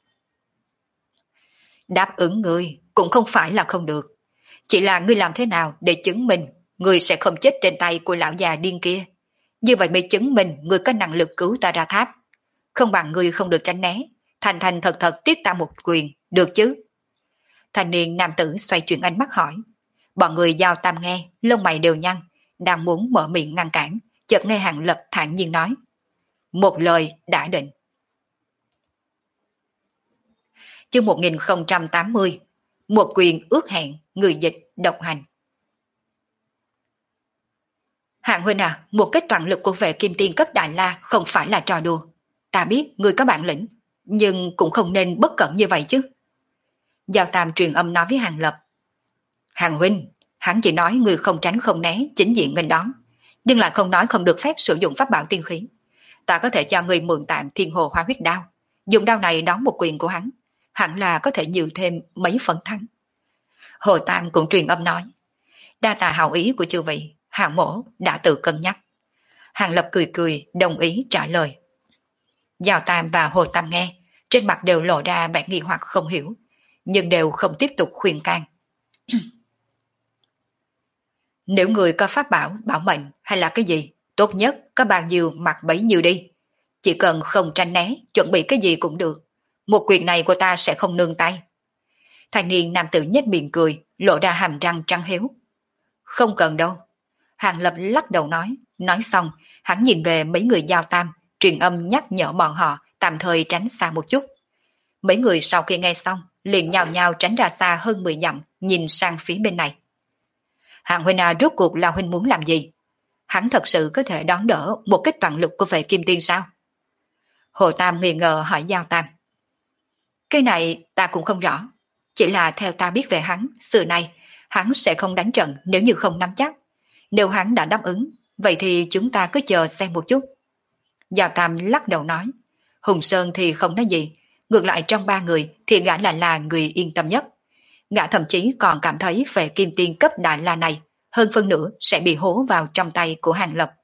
Đáp ứng ngươi cũng không phải là không được. Chỉ là ngươi làm thế nào để chứng minh ngươi sẽ không chết trên tay của lão già điên kia. Như vậy mới chứng minh ngươi có năng lực cứu ta ra tháp. Không bằng ngươi không được tránh né, thành thành thật thật tiếp ta một quyền, được chứ? Thanh niên nam tử xoay chuyển ánh mắt hỏi. Bọn người Giao Tam nghe, lông mày đều nhăn, đang muốn mở miệng ngăn cản, chợt nghe Hàng Lập thản nhiên nói. Một lời đã định. Chương 1080. Một quyền ước hẹn, người dịch độc hành. Hạng huynh à, một kích toàn lực của Vệ Kim Tiên cấp Đại La không phải là trò đùa. Ta biết người có bản lĩnh, nhưng cũng không nên bất cẩn như vậy chứ. Giao Tam truyền âm nói với Hàng Lập. Hàng huynh, Hắn chỉ nói người không tránh không né chính diện nghênh đón, nhưng lại không nói không được phép sử dụng pháp bảo tiên khí. Ta có thể cho người mượn tạm Thiên Hồ Hoa Huyết Đao, dùng đao này đón một quyền của hắn, hẳn là có thể nhiều thêm mấy phần thắng. Hồ Tam cũng truyền âm nói, đa tạ hảo ý của chư vị, Hàng Mỗ đã tự cân nhắc. Hàng Lập cười cười đồng ý trả lời. Giao Tam và Hồ Tam nghe, trên mặt đều lộ ra vẻ nghi hoặc không hiểu, nhưng đều không tiếp tục khuyên can. Nếu người có pháp bảo, bảo mệnh hay là cái gì, tốt nhất có bao nhiêu mặc bấy nhiêu đi. Chỉ cần không tranh né, chuẩn bị cái gì cũng được. Một quyền này của ta sẽ không nương tay. Thanh niên nam tử nhếch miệng cười, lộ ra hàm răng trắng hiếu. Không cần đâu. Hàng Lập lắc đầu nói xong, hắn nhìn về mấy người Giao Tam, truyền âm nhắc nhở bọn họ tạm thời tránh xa một chút. Mấy người sau khi nghe xong, liền nhào nhào tránh ra xa hơn 10 dặm, nhìn sang phía bên này. Hàng huynh rốt cuộc là huynh muốn làm gì? Hắn thật sự có thể đón đỡ một kích toàn lực của vệ kim tiên sao? Hồ Tam nghi ngờ hỏi Giao Tam. Cái này ta cũng không rõ, chỉ là theo ta biết về hắn, xưa nay hắn sẽ không đánh trận nếu như không nắm chắc. Nếu hắn đã đáp ứng, vậy thì chúng ta cứ chờ xem một chút. Giao Tam lắc đầu nói, Hùng Sơn thì không nói gì, ngược lại trong ba người thì gã là người yên tâm nhất. Gã thậm chí còn cảm thấy về kim tiên cấp Đại La này, hơn phân nửa sẽ bị hố vào trong tay của Hàng Lập.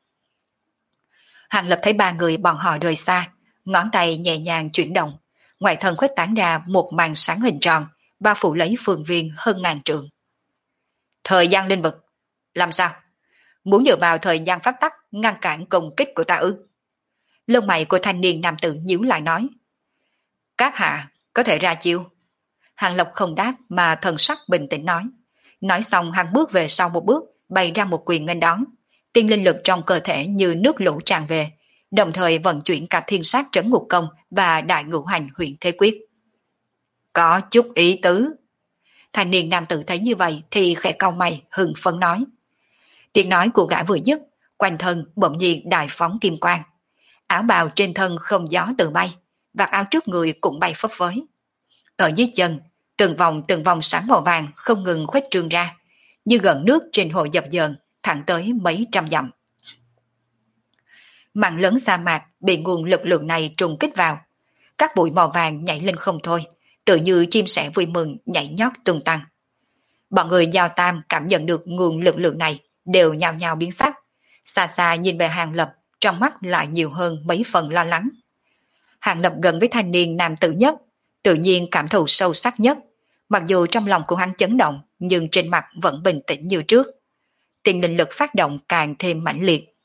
Hàng Lập thấy ba người bọn họ rời xa, ngón tay nhẹ nhàng chuyển động, ngoại thân khuếch tán ra một màn sáng hình tròn, bao phủ lấy phương viên hơn ngàn trượng. Thời gian linh vực, làm sao? Muốn dựa vào thời gian pháp tắc ngăn cản công kích của ta ư? Lông mày của thanh niên nam tử nhíu lại nói. Các hạ có thể ra chiêu. Hàng Lập không đáp mà thần sắc bình tĩnh nói. Nói xong hắn bước về sau một bước, bày ra một quyền nghênh đón. Tiên linh lực trong cơ thể như nước lũ tràn về, đồng thời vận chuyển cả thiên sát trấn ngục công và đại ngũ hành huyện thế quyết. Có chút ý tứ. Thanh niên nam tử thấy như vậy thì khẽ cau mày hừng phấn nói. Tiếng nói của gã vừa dứt, quanh thân bỗng nhiên đại phóng kim quang. Áo bào trên thân không gió tự bay, vạt áo trước người cũng bay phấp phới. Ở dưới chân, từng vòng sáng màu vàng không ngừng khuếch trương ra, như gần nước trên hồ dập dờn, thẳng tới mấy trăm dặm. Mảng lớn sa mạc bị nguồn lực lượng này trùng kích vào, các bụi màu vàng nhảy lên không thôi, tự như chim sẻ vui mừng nhảy nhót tung tăng. Bọn người Giao Tam cảm nhận được nguồn lực lượng này đều nhao nhao biến sắc, xa xa nhìn về Hàng Lập, trong mắt lại nhiều hơn mấy phần lo lắng. Hàng Lập gần với thanh niên nam tử nhất, tự nhiên cảm thụ sâu sắc nhất, mặc dù trong lòng của hắn chấn động nhưng trên mặt vẫn bình tĩnh như trước. Tiền linh lực phát động càng thêm mãnh liệt.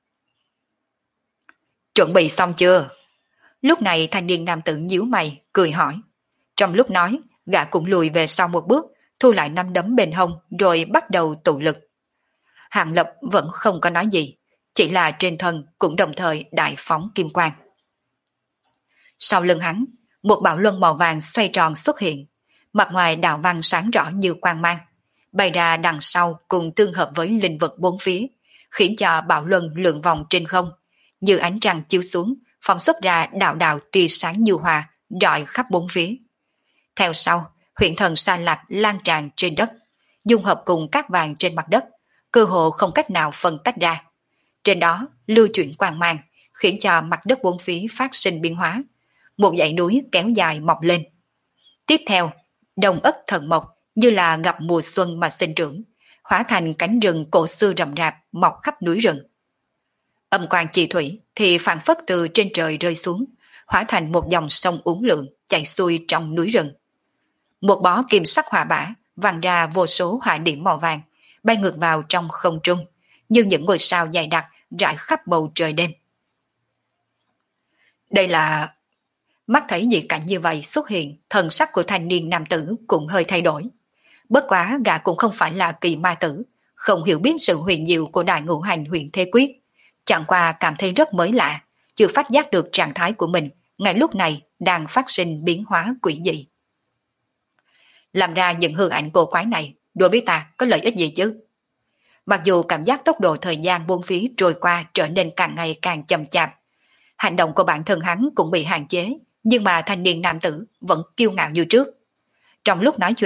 Chuẩn bị xong chưa? Lúc này thanh niên nam tử nhíu mày, cười hỏi. Trong lúc nói, gã cũng lùi về sau một bước, thu lại nắm đấm bên hông rồi bắt đầu tụ lực. Hàng Lập vẫn không có nói gì, chỉ là trên thân cũng đồng thời đại phóng kim quang. Sau lưng hắn, một bảo luân màu vàng xoay tròn xuất hiện, mặt ngoài đạo văn sáng rõ như quang mang, bày ra đằng sau cùng tương hợp với linh vật bốn phía, khiến cho bảo luân lượn vòng trên không, như ánh trăng chiếu xuống, phóng xuất ra đạo đạo tia sáng nhu hòa, rọi khắp bốn phía. Theo sau, huyện thần Sa Lạc lan tràn trên đất, dung hợp cùng các vàng trên mặt đất, cơ hồ không cách nào phân tách ra. Trên đó lưu chuyển quang mang, khiến cho mặt đất bốn phía phát sinh biến hóa. Một dãy núi kéo dài mọc lên. Tiếp theo, đồng ất thần mộc như là gặp mùa xuân mà sinh trưởng, hóa thành cánh rừng cổ xưa rậm rạp mọc khắp núi rừng. Âm quang chi thủy thì phản phất từ trên trời rơi xuống, hóa thành một dòng sông uốn lượn chảy xuôi trong núi rừng. Một bó kim sắc hỏa bả vàng ra vô số hỏa điểm màu vàng, bay ngược vào trong không trung, như những ngôi sao dày đặc rải khắp bầu trời đêm. Đây là... Mắt thấy dị cảnh như vậy xuất hiện, thần sắc của thanh niên nam tử cũng hơi thay đổi. Bất quá gã cũng không phải là kỳ ma tử, không hiểu biết sự huyền diệu của đại ngũ hành huyền thế quyết. Chẳng qua cảm thấy rất mới lạ, chưa phát giác được trạng thái của mình, ngay lúc này đang phát sinh biến hóa quỷ dị. Làm ra những hư ảnh cổ quái này, đối với ta có lợi ích gì chứ? Mặc dù cảm giác tốc độ thời gian buông phía trôi qua trở nên càng ngày càng chậm chạp, hành động của bản thân hắn cũng bị hạn chế, nhưng mà thanh niên nam tử vẫn kiêu ngạo như trước. Trong lúc nói chuyện,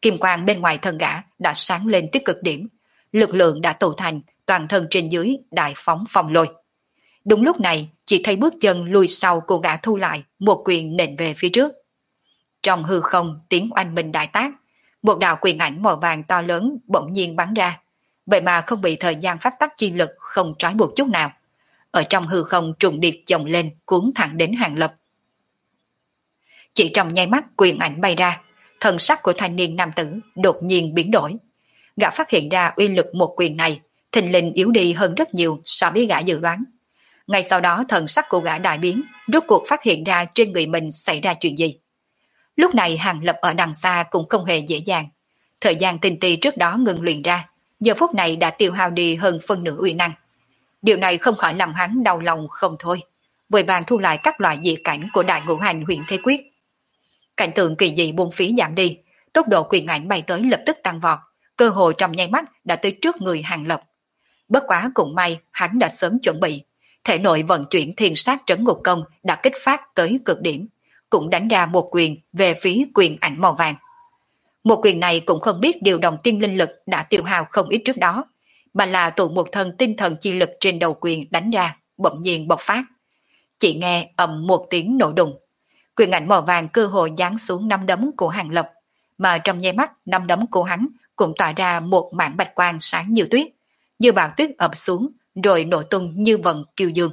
kim quang bên ngoài thân gã đã sáng lên tới cực điểm, lực lượng đã tụ thành, toàn thân trên dưới đại phóng phong lôi. Đúng lúc này, chỉ thấy bước chân lùi sau của gã thu lại, một quyền nện về phía trước. Trong hư không tiếng oanh minh đại tác, một đạo quyền ảnh màu vàng to lớn bỗng nhiên bắn ra, vậy mà không bị thời gian pháp tắc chi lực không trói buộc chút nào. Ở trong hư không trùng điệp chồng lên cuốn thẳng đến Hàng Lập. Chỉ trong nháy mắt quyền ảnh bay ra, thần sắc của thanh niên nam tử đột nhiên biến đổi. Gã phát hiện ra uy lực một quyền này thình lình yếu đi hơn rất nhiều so với gã dự đoán. Ngay sau đó thần sắc của gã đại biến, rốt cuộc phát hiện ra trên người mình xảy ra chuyện gì. Lúc này Hàng Lập ở đằng xa cũng không hề dễ dàng. Thời gian tinh ti trước đó ngừng luyện ra, giờ phút này đã tiêu hao đi hơn phân nửa uy năng. Điều này không khỏi làm hắn đau lòng không thôi, vội vàng thu lại các loại dị cảnh của đại ngũ hành huyền thế quyết. Cảnh tượng kỳ dị buông phí giảm đi, tốc độ quyền ảnh bay tới lập tức tăng vọt, cơ hội trong nháy mắt đã tới trước người Hàng Lập. Bất quá cũng may hắn đã sớm chuẩn bị, thể nội vận chuyển thiên sát trấn ngục công đã kích phát tới cực điểm, cũng đánh ra một quyền về phía quyền ảnh màu vàng. Một quyền này cũng không biết điều động tiên linh lực đã tiêu hao không ít trước đó, mà là tụ một thân tinh thần chi lực trên đầu quyền đánh ra, bỗng nhiên bộc phát. Chỉ nghe ầm một tiếng nổ đùng, quyền ảnh màu vàng cơ hồ giáng xuống nắm đấm của Hàng Lập, mà trong nháy mắt nắm đấm của hắn cũng tỏa ra một mảng bạch quang sáng như tuyết, như bão tuyết ập xuống rồi nổ tung như vần kiêu dương.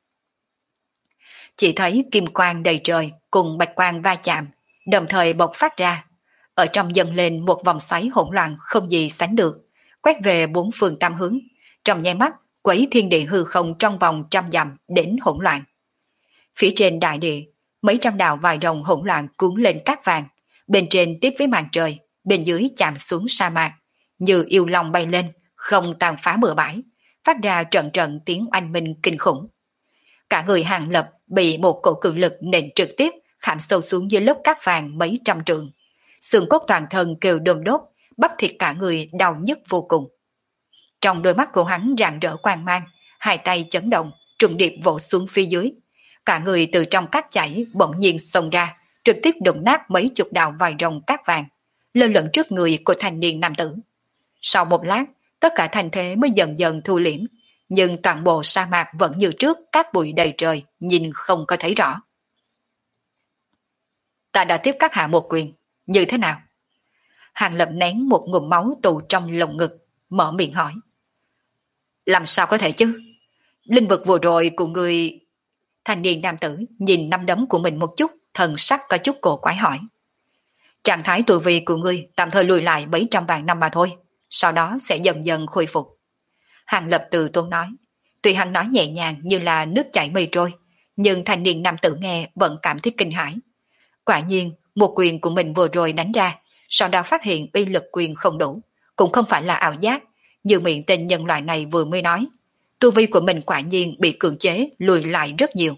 Chỉ thấy kim quang đầy trời cùng bạch quang va chạm, đồng thời bộc phát ra, ở trong dâng lên một vòng xoáy hỗn loạn không gì sánh được, quét về bốn phương tám hướng, trong nháy mắt quấy thiên địa hư không trong vòng trăm dặm đến hỗn loạn. Phía trên đại địa, mấy trăm đạo vài rồng hỗn loạn cuốn lên cát vàng, bên trên tiếp với màn trời, bên dưới chạm xuống sa mạc, như yêu long bay lên, không tàn phá bừa bãi, phát ra trận trận tiếng oanh minh kinh khủng. Cả người Hàng Lập bị một cổ cự lực nện trực tiếp khảm sâu xuống dưới lớp cát vàng mấy trăm trượng. Xương cốt toàn thân kêu đôm đốt, bắp thịt cả người đau nhức vô cùng. Trong đôi mắt của hắn rạng rỡ quang mang, hai tay chấn động, trùng điệp vỗ xuống phía dưới. Cả người từ trong cát chảy bỗng nhiên xông ra, trực tiếp đụng nát mấy chục đạo vài rồng cát vàng, lơ lửng trước người của thanh niên nam tử. Sau một lát, tất cả thành thế mới dần dần thu liễm, nhưng toàn bộ sa mạc vẫn như trước cát bụi đầy trời, nhìn không có thấy rõ. Ta đã tiếp các hạ một quyền, như thế nào? Hàng Lập nén một ngụm máu tụ trong lồng ngực, mở miệng hỏi. Làm sao có thể chứ? Linh vực vừa rồi của người... Thanh niên nam tử nhìn nắm đấm của mình một chút, thần sắc có chút cổ quái hỏi. Trạng thái tu vi của ngươi tạm thời lùi lại mấy trăm vạn năm mà thôi, sau đó sẽ dần dần khôi phục. Hàng Lập từ tốn nói, tuy hắn nói nhẹ nhàng như là nước chảy mây trôi, nhưng thanh niên nam tử nghe vẫn cảm thấy kinh hãi. Quả nhiên, một quyền của mình vừa rồi đánh ra, sau đó phát hiện uy lực quyền không đủ, cũng không phải là ảo giác, như miệng tên nhân loại này vừa mới nói. Tu vi của mình quả nhiên bị cưỡng chế lùi lại rất nhiều.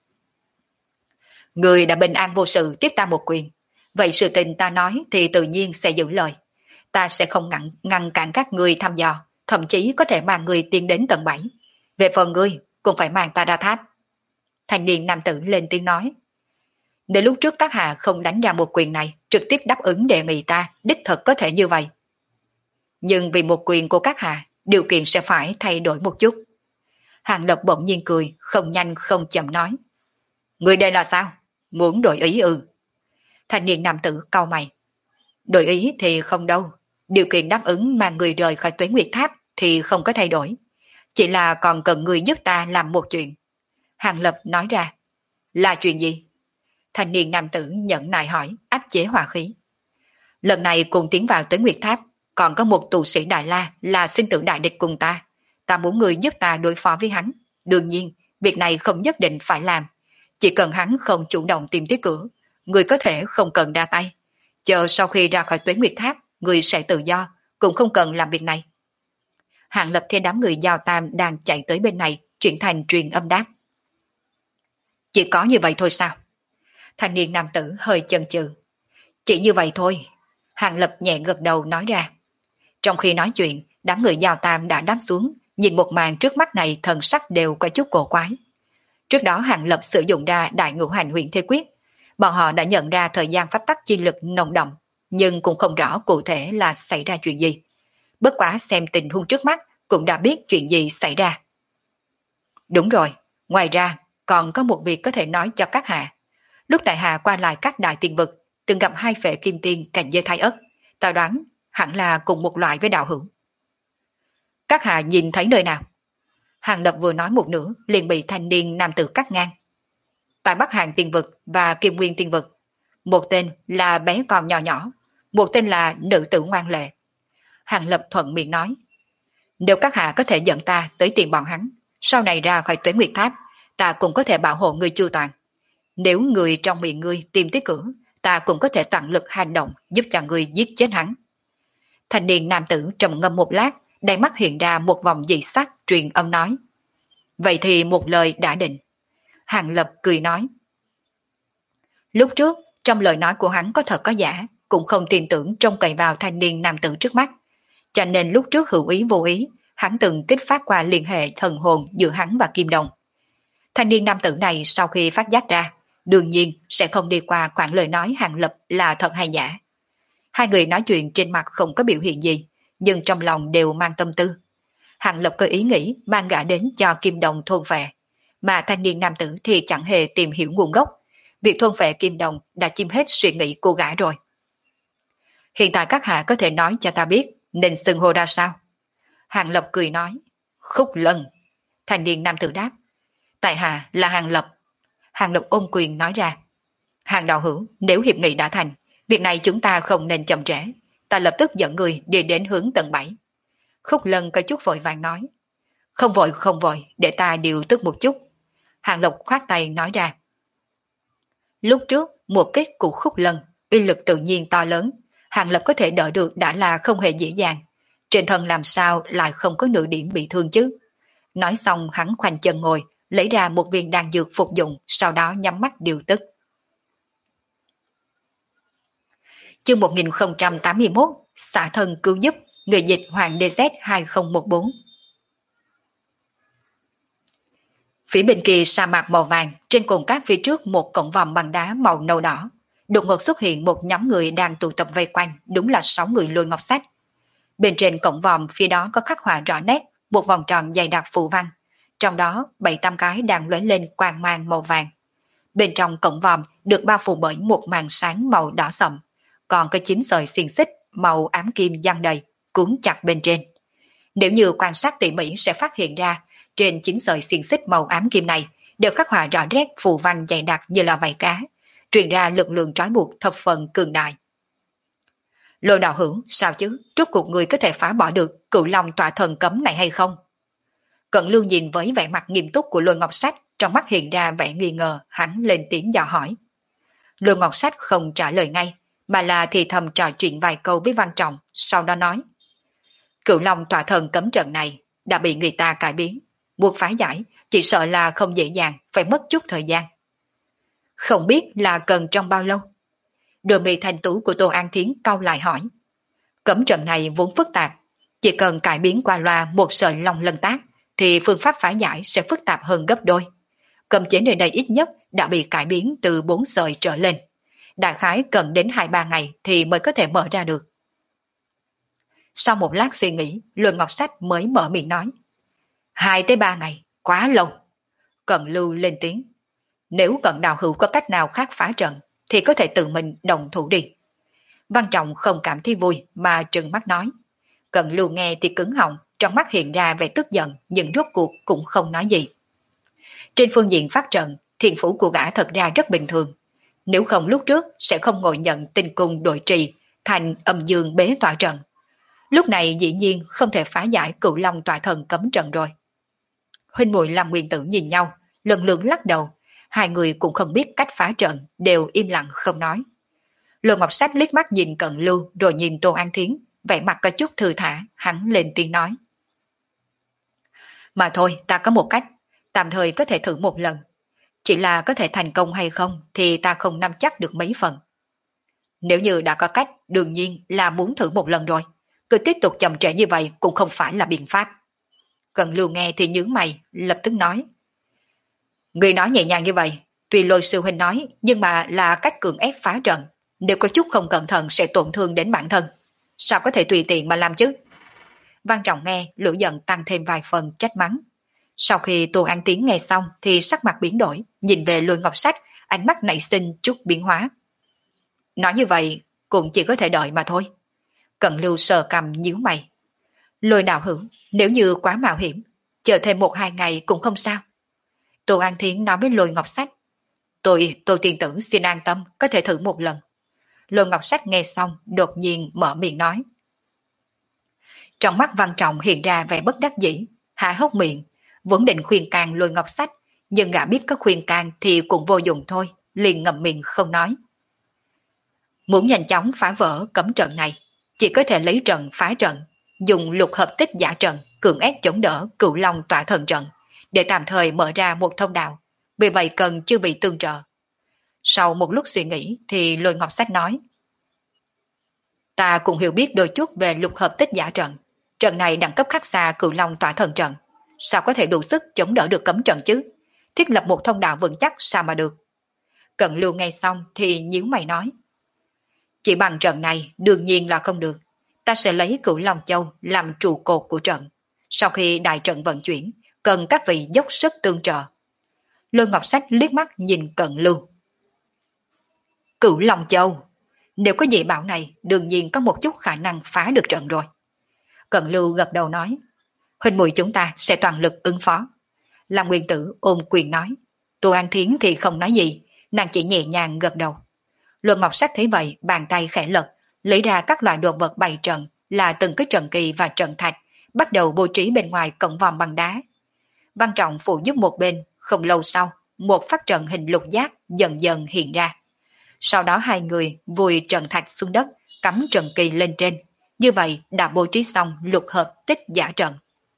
Người đã bình an vô sự tiếp ta một quyền, vậy sự tình ta nói thì tự nhiên sẽ giữ lời. Ta sẽ không ngăn cản các người thăm dò, thậm chí có thể mang người tiến đến tầng 7. Về phần ngươi, cũng phải mang ta ra tháp. Thanh niên nam tử lên tiếng nói. Nếu lúc trước các hạ không đánh ra một quyền này, trực tiếp đáp ứng đề nghị ta, đích thực có thể như vậy. Nhưng vì một quyền của các hạ, điều kiện sẽ phải thay đổi một chút. Hàng Lập bỗng nhiên cười, không nhanh không chậm nói. Người đây là sao? Muốn đổi ý ư? Thanh niên nam tử cau mày. Đổi ý thì không đâu. Điều kiện đáp ứng mà người rời khỏi Tuế Nguyệt Tháp thì không có thay đổi. Chỉ là còn cần người giúp ta làm một chuyện. Hàng Lập nói ra. Là chuyện gì? Thanh niên nam tử nhẫn nại hỏi, áp chế hòa khí. Lần này cùng tiến vào Tuế Nguyệt Tháp, còn có một tù sĩ Đại La là sinh tử đại địch cùng ta. Ta muốn người giúp ta đối phó với hắn. Đương nhiên, việc này không nhất định phải làm. Chỉ cần hắn không chủ động tìm tới cửa, người có thể không cần ra tay. Chờ sau khi ra khỏi Tuế Nguyệt Tháp, người sẽ tự do, cũng không cần làm việc này. Hàng Lập theo đám người Giao Tam đang chạy tới bên này, chuyển thành truyền âm đáp. Chỉ có như vậy thôi sao? Thanh niên nam tử hơi chần chừ. Chỉ như vậy thôi. Hàng Lập nhẹ gật đầu nói ra. Trong khi nói chuyện, đám người Giao Tam đã đáp xuống, nhìn một màn trước mắt này thần sắc đều có chút cổ quái. Trước đó Hàng Lập sử dụng ra đại ngũ hành huyền thế quyết, bọn họ đã nhận ra thời gian pháp tắc chi lực nồng đậm, nhưng cũng không rõ cụ thể là xảy ra chuyện gì. Bất quá xem tình huống trước mắt cũng đã biết chuyện gì xảy ra. Đúng rồi, ngoài ra còn có một việc có thể nói cho các hạ. Lúc tại hạ qua lại các đại tiên vực, từng gặp hai phệ kim tiên cành dê thái ất, ta đoán hẳn là cùng một loại với đạo hữu. Các hạ nhìn thấy nơi nào? Hàng Lập vừa nói một nửa liền bị thanh niên nam tử cắt ngang. Tại Bắc Hàng tiên vực và Kim Nguyên tiên vực, một tên là bé con nhỏ nhỏ, một tên là nữ tử ngoan lệ. Hàng Lập thuận miệng nói, nếu các hạ có thể dẫn ta tới tìm bọn hắn, sau này ra khỏi Tuế Nguyệt Tháp, ta cũng có thể bảo hộ ngươi chu toàn. Nếu người trong miệng ngươi tìm tới cửa, ta cũng có thể toàn lực hành động giúp cho ngươi giết chết hắn. Thanh niên nam tử trầm ngâm một lát, đáy mắt hiện ra một vòng dị sắc truyền âm nói. Vậy thì một lời đã định. Hàng Lập cười nói. Lúc trước, trong lời nói của hắn có thật có giả, cũng không tin tưởng trông cậy vào thanh niên nam tử trước mắt. Cho nên lúc trước hữu ý vô ý, hắn từng kích phát qua liên hệ thần hồn giữa hắn và Kim Đồng. Thanh niên nam tử này sau khi phát giác ra, đương nhiên sẽ không đi qua khoảng lời nói Hàng Lập là thật hay giả. Hai người nói chuyện trên mặt không có biểu hiện gì, nhưng trong lòng đều mang tâm tư. Hàng Lập có ý nghĩ mang gã đến cho Kim Đồng thôn phệ, mà thanh niên nam tử thì chẳng hề tìm hiểu nguồn gốc. Việc thôn phệ Kim Đồng đã chiếm hết suy nghĩ của gã rồi. Hiện tại các hạ có thể nói cho ta biết nên xưng hô ra sao? Hàng Lập cười nói. Khúc Lân. Thanh niên nam tử đáp. Tại hạ là Hàng Lập. Hàng Lập ôm quyền nói ra. Hàng đạo hữu, nếu hiệp nghị đã thành, việc này chúng ta không nên chậm trễ. Ta lập tức dẫn người đi đến hướng tầng 7. Khúc Lân có chút vội vàng nói. Không vội, để ta điều tức một chút. Hàng Lập khoát tay nói ra. Lúc trước, một kích của Khúc Lân, uy lực tự nhiên to lớn. Hàng Lập có thể đỡ được đã là không hề dễ dàng. Trên thân làm sao lại không có nửa điểm bị thương chứ? Nói xong hắn khoanh chân ngồi, lấy ra một viên đan dược phục dụng, sau đó nhắm mắt điều tức. Chương 1081, xả thân cứu giúp, người dịch Hoàng DZ2014. Phía bên kia sa mạc màu vàng, trên cồn cát phía trước một cổng vòm bằng đá màu nâu đỏ. Đột ngột xuất hiện một nhóm người đang tụ tập vây quanh, đúng là 6 người Lôi Ngọc Sách. Bên trên cổng vòm phía đó có khắc họa rõ nét, một vòng tròn dày đặc phù văn, trong đó 7-8 cái đang lóe lên quang mang màu vàng. Bên trong cổng vòm được bao phủ bởi một màn sáng màu đỏ sậm, còn có 9 sợi xiềng xích màu ám kim giăng đầy, cuốn chặt bên trên. Nếu như quan sát tỉ mỉ sẽ phát hiện ra, trên 9 sợi xiềng xích màu ám kim này đều khắc họa rõ nét phù văn dày đặc như là vảy cá, truyền ra lực lượng trói buộc thập phần cường đại. Lôi đạo hữu, sao chứ, rốt cuộc người có thể phá bỏ được Cửu Long tọa thần cấm này hay không? Cận Lưu nhìn với vẻ mặt nghiêm túc của Lôi Ngọc Sách, trong mắt hiện ra vẻ nghi ngờ, hắn lên tiếng dò hỏi. Lôi Ngọc Sách không trả lời ngay, mà là thì thầm trò chuyện vài câu với Văn Trọng, sau đó nói. Cửu Long tọa thần cấm trận này đã bị người ta cải biến, muốn phá giải, chỉ sợ là không dễ dàng, phải mất chút thời gian. Không biết là cần trong bao lâu? Đôi mi thanh tú của Tô An Thiến cau lại hỏi. Cấm trận này vốn phức tạp, chỉ cần cải biến qua loa một sợi long lân tác, thì phương pháp phá giải sẽ phức tạp hơn gấp đôi. Cấm chế nơi đây ít nhất đã bị cải biến từ 4 sợi trở lên. Đại khái cần đến 2-3 ngày thì mới có thể mở ra được. Sau một lát suy nghĩ, Lôi Ngọc Sách mới mở miệng nói. 2-3 ngày, quá lâu. Cận Lưu lên tiếng. Nếu Cận đạo hữu có cách nào khác phá trận, thì có thể tự mình đồng thủ đi. Văn Trọng không cảm thấy vui mà trừng mắt nói. Cận Lưu nghe thì cứng họng, trong mắt hiện ra vẻ tức giận, nhưng rốt cuộc cũng không nói gì. Trên phương diện phát trận, thiên phủ của gã thật ra rất bình thường. Nếu không lúc trước sẽ không ngồi nhận tinh cung đội trì thành âm dương bế tọa trận. Lúc này dĩ nhiên không thể phá giải Cửu Long tọa thần cấm trận rồi. Huynh muội Lâm Nguyên Tử nhìn nhau, lần lượt lắc đầu. Hai người cũng không biết cách phá trận, đều im lặng không nói. Lôi Ngọc Sách liếc mắt nhìn Cận Lưu rồi nhìn Tô An Thiến, vẻ mặt có chút thư thả, hắn lên tiếng nói. Mà thôi, ta có một cách, tạm thời có thể thử một lần. Chỉ là có thể thành công hay không thì ta không nắm chắc được mấy phần. Nếu như đã có cách, đương nhiên là muốn thử một lần rồi. Cứ tiếp tục chậm trễ như vậy cũng không phải là biện pháp. Cận Lưu nghe thì nhướng mày, lập tức nói. Người nói nhẹ nhàng như vậy, tuy Lôi sư huynh nói, nhưng mà là cách cưỡng ép phá trận, nếu có chút không cẩn thận sẽ tổn thương đến bản thân. Sao có thể tùy tiện mà làm chứ? Văn Trọng nghe, lửa giận tăng thêm vài phần trách mắng. Sau khi Tô An Tiến nghe xong thì sắc mặt biến đổi, nhìn về Lôi Ngọc Sách, ánh mắt nảy sinh chút biến hóa. Nói như vậy, cũng chỉ có thể đợi mà thôi. Cận Lưu sờ cầm nhíu mày. Lôi đạo hữu, nếu như quá mạo hiểm, chờ thêm 1-2 ngày cũng không sao. Tô An Thiến nói với Lôi Ngọc Sách. Tôi tiên tử xin an tâm, có thể thử một lần. Lôi Ngọc Sách nghe xong, đột nhiên mở miệng nói. Trong mắt Văn Trọng hiện ra vẻ bất đắc dĩ, hạ hốc miệng, vốn định khuyên can Lôi Ngọc Sách, nhưng gã biết có khuyên can thì cũng vô dụng thôi, liền ngậm miệng không nói. Muốn nhanh chóng phá vỡ cấm trận này, chỉ có thể lấy trận phá trận, dùng lục hợp tích giả trận, cưỡng ép chống đỡ Cửu Long tỏa thần trận, để tạm thời mở ra một thông đạo, vì vậy cần chư vị tương trợ. Sau một lúc suy nghĩ thì Lôi Ngọc Sách nói. Ta cũng hiểu biết đôi chút về lục hợp tích giả trận. Trận này đẳng cấp khác xa Cửu Long tỏa thần trận. Sao có thể đủ sức chống đỡ được cấm trận chứ? Thiết lập một thông đạo vững chắc sao mà được? Cận Lưu nghe xong thì nhíu mày nói. Chỉ bằng trận này đương nhiên là không được. Ta sẽ lấy Cửu Long Châu làm trụ cột của trận. Sau khi đại trận vận chuyển, cần các vị dốc sức tương trợ. Lôi Ngọc Sách liếc mắt nhìn Cận Lưu. Cửu Long Châu, nếu có dị bảo này, đương nhiên có một chút khả năng phá được trận rồi. Cận Lưu gật đầu nói, huynh muội chúng ta sẽ toàn lực ứng phó. Lam Nguyên Tử ôm quyền nói, Tô An Thiến thì không nói gì, nàng chỉ nhẹ nhàng gật đầu. Luân Ngọc Sách thấy vậy, bàn tay khẽ lật, lấy ra các loại đồ vật bày trận là từng cái trận kỳ và trận thạch, bắt đầu bố trí bên ngoài cổng vòm bằng đá. Văn Trọng phụ giúp một bên, không lâu sau, một pháp trận hình lục giác dần dần hiện ra. Sau đó hai người vùi trận thạch xuống đất, cắm trận kỳ lên trên. Như vậy đã bố trí xong lục hợp tích giả trận.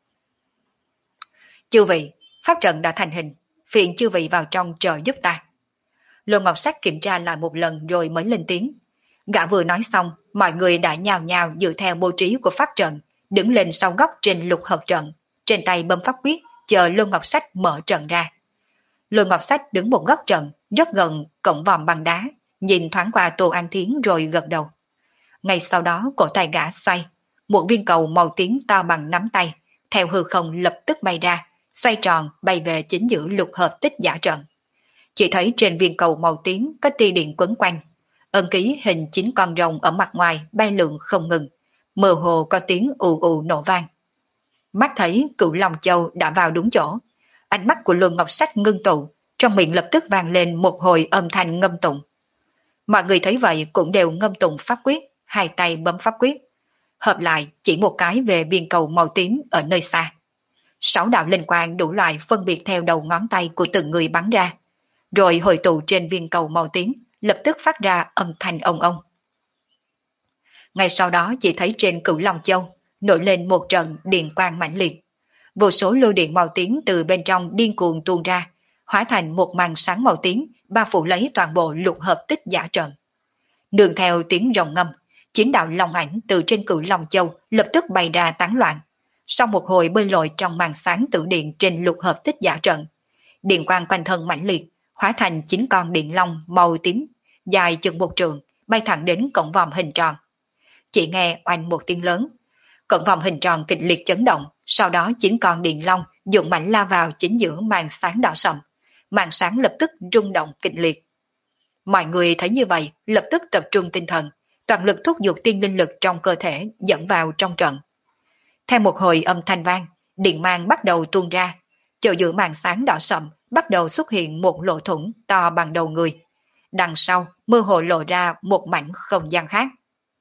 Chư vị, pháp trận đã thành hình, phiền chư vị vào trong trợ giúp ta. Lô Ngọc Sách kiểm tra lại một lần rồi mới lên tiếng. Gã vừa nói xong, mọi người đã nhào nhào dựa theo bố trí của pháp trận, đứng lên sau góc trên lục hợp trận, trên tay bấm pháp quyết, chờ Lô Ngọc Sách mở trận ra. Lô Ngọc Sách đứng một góc trận, rất gần cổng vòm bằng đá, nhìn thoáng qua Tô An Thiến rồi gật đầu. Ngay sau đó cổ tay gã xoay, một viên cầu màu tím to bằng nắm tay, theo hư không lập tức bay ra, xoay tròn bay về chính giữa lục hợp tích giả trận. Chỉ thấy trên viên cầu màu tím có tia điện quấn quanh, ấn ký hình 9 con rồng ở mặt ngoài bay lượn không ngừng, mơ hồ có tiếng ù ù nổ vang. Mắt thấy Cửu Long Châu đã vào đúng chỗ, ánh mắt của Luân Ngọc Sách ngưng tụ, trong miệng lập tức vang lên một hồi âm thanh ngâm tụng. Mọi người thấy vậy cũng đều ngâm tụng pháp quyết, hai tay bấm pháp quyết, hợp lại chỉ một cái về viên cầu màu tím ở nơi xa. 6 đạo linh quang đủ loại phân biệt theo đầu ngón tay của từng người bắn ra, rồi hội tụ trên viên cầu màu tím, lập tức phát ra âm thanh ông ông. Ngay sau đó chỉ thấy trên Cửu Long Châu nổi lên một trận điện quang mãnh liệt, vô số lôi điện màu tím từ bên trong điên cuồng tuôn ra, hóa thành một màn sáng màu tím bao phủ lấy toàn bộ lục hợp tích giả trận. Đường theo tiếng rồng ngâm, 9 đạo long ảnh từ trên Cửu Long Châu lập tức bay ra tán loạn. Sau một hồi bơi lội trong màn sáng tử điện trên lục hợp tích giả trận, điện quang quanh thân mãnh liệt, hóa thành 9 con điện long màu tím, dài chừng 1 trượng, bay thẳng đến cổng vòm hình tròn. Chỉ nghe oanh một tiếng lớn, cổng vòm hình tròn kịch liệt chấn động, sau đó 9 con điện long dũng mãnh lao vào chính giữa màn sáng đỏ sậm, màn sáng lập tức rung động kịch liệt. Mọi người thấy như vậy, lập tức tập trung tinh thần, toàn lực thúc giục tiên linh lực trong cơ thể dẫn vào trong trận. Theo một hồi âm thanh vang, điện mang bắt đầu tuôn ra, chỗ giữa màn sáng đỏ sậm bắt đầu xuất hiện một lỗ thủng to bằng đầu người. Đằng sau mơ hồ lộ ra một mảnh không gian khác.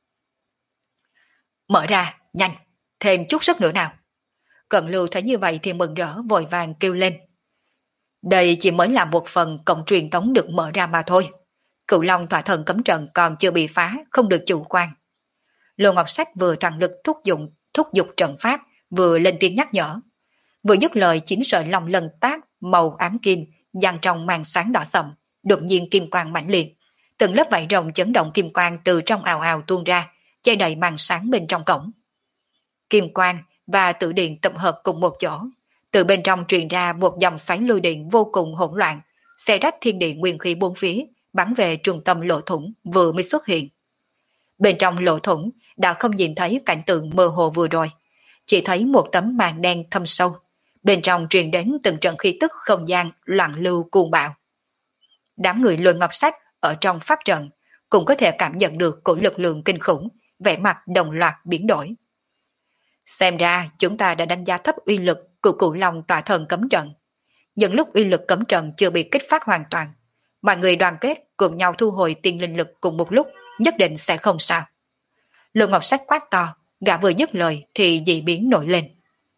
Mở ra, nhanh, thêm chút sức nữa nào. Cận Lưu thấy như vậy thì mừng rỡ vội vàng kêu lên. Đây chỉ mới là một phần cổng truyền tống được mở ra mà thôi. Cửu Long tỏa thần cấm trận còn chưa bị phá, không được chủ quan. Lô Ngọc Sách vừa toàn lực thúc giục trận pháp, vừa lên tiếng nhắc nhở. Vừa dứt lời 9 sợi long lân tác màu ám kim dang trong màn sáng đỏ sậm, đột nhiên kim quang mãnh liệt, từng lớp vảy rồng chấn động kim quang từ trong ào ào tuôn ra, che đậy màn sáng bên trong cổng. Kim quang và tử điện tập hợp cùng một chỗ, từ bên trong truyền ra một dòng xoáy lôi điện vô cùng hỗn loạn, xé rách thiên địa nguyên khí bốn phía, bắn về trung tâm lỗ thủng vừa mới xuất hiện. Bên trong lỗ thủng đã không nhìn thấy cảnh tượng mơ hồ vừa rồi, chỉ thấy một tấm màn đen thâm sâu, bên trong truyền đến từng trận khí tức không gian loạn lưu cuồng bạo. Đám người Lôi Ngọc Sách ở trong pháp trận cũng có thể cảm nhận được cổ lực lượng kinh khủng, vẻ mặt đồng loạt biến đổi. Xem ra chúng ta đã đánh giá thấp uy lực của Cửu Long Tỏa Thần cấm trận. Những lúc uy lực cấm trận chưa bị kích phát hoàn toàn, mọi người đoàn kết cùng nhau thu hồi tiên linh lực cùng một lúc, nhất định sẽ không sao. Lôi Ngọc Sách quát to, gã vừa dứt lời thì dị biến nổi lên.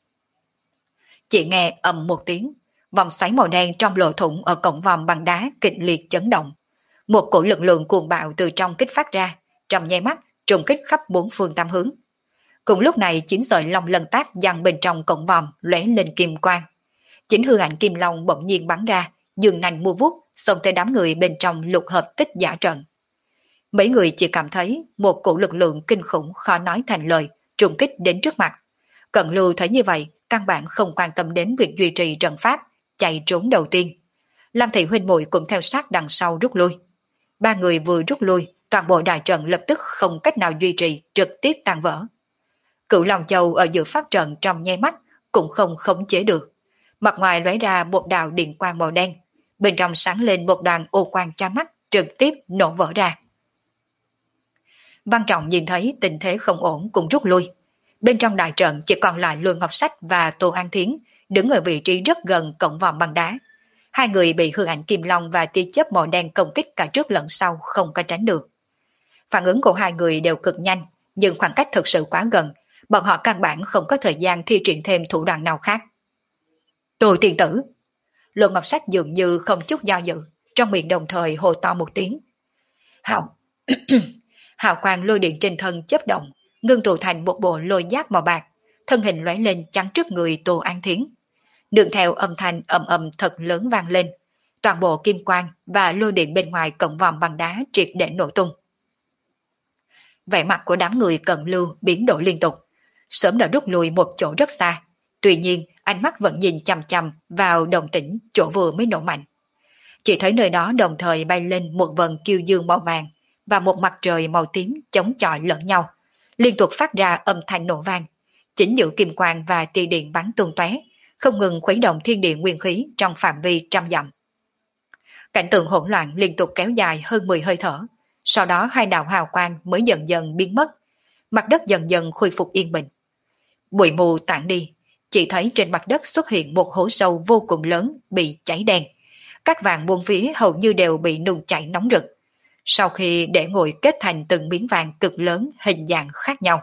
Chỉ nghe ầm một tiếng, vòng xoáy màu đen trong lỗ thủng ở cổng vòm bằng đá kịch liệt chấn động. Một cổ lực lượng cuồng bạo từ trong kích phát ra, trong nháy mắt trùng kích khắp bốn phương tám hướng. Cùng lúc này 9 sợi long lân tác giăng bên trong cổng vòm lóe lên kim quang. Chính hư ảnh kim long bỗng nhiên bắn ra, dường nành mua vuốt xông tới đám người bên trong lục hợp tích giả trận. Mấy người chỉ cảm thấy một cổ lực lượng kinh khủng khó nói thành lời trùng kích đến trước mặt. Cận Lưu thấy như vậy, căn bản không quan tâm đến việc duy trì trận pháp, chạy trốn đầu tiên. Lam Thị huynh muội cũng theo sát đằng sau rút lui. Ba người vừa rút lui, toàn bộ đại trận lập tức không cách nào duy trì, trực tiếp tan vỡ. Cửu Long Châu ở giữa pháp trận trong nháy mắt cũng không khống chế được. Mặt ngoài lóe ra một đạo điện quang màu đen, bên trong sáng lên một đoàn ô quang chói mắt, trực tiếp nổ vỡ ra. Văn Trọng nhìn thấy tình thế không ổn cũng rút lui. Bên trong đại trận chỉ còn lại Lôi Ngọc Sách và Tô An Thiến đứng ở vị trí rất gần cổng vòm bằng đá. Hai người bị hư ảnh kim long và tia chớp màu đen công kích cả trước lẫn sau, không có tránh được. Phản ứng của hai người đều cực nhanh, nhưng khoảng cách thực sự quá gần, bọn họ căn bản không có thời gian thi triển thêm thủ đoạn nào khác. Tô tiên tử! Lôi Ngọc Sách dường như không chút do dự, trong miệng đồng thời hô to một tiếng. Hào! Hào quang lôi điện trên thân chớp động, ngưng tụ thành một bộ lôi giáp màu bạc, thân hình lóe lên chắn trước người Tô An Thiến. Đường theo âm thanh ầm ầm thật lớn vang lên, toàn bộ kim quang và lôi điện bên ngoài cổng vòm bằng đá triệt để nổ tung. Vẻ mặt của đám người Cận Lưu biến đổi liên tục, sớm đã rút lui một chỗ rất xa, tuy nhiên ánh mắt vẫn nhìn chằm chằm vào đồng tĩnh chỗ vừa mới nổ mạnh. Chỉ thấy nơi đó đồng thời bay lên một vần kiêu dương màu vàng và một mặt trời màu tím chống chọi lẫn nhau, liên tục phát ra âm thanh nổ vang, chính giữa kim quang và tia điện bắn tung tóe, không ngừng khuấy động thiên địa nguyên khí trong phạm vi trăm dặm. Cảnh tượng hỗn loạn liên tục kéo dài hơn 10 hơi thở, sau đó hai đạo hào quang mới dần dần biến mất, mặt đất dần dần khôi phục yên bình. Bụi mù tản đi, chỉ thấy trên mặt đất xuất hiện một hố sâu vô cùng lớn bị cháy đen, các vàng buôn phía hầu như đều bị nung chảy nóng rực, sau khi để nguội kết thành từng miếng vàng cực lớn hình dạng khác nhau.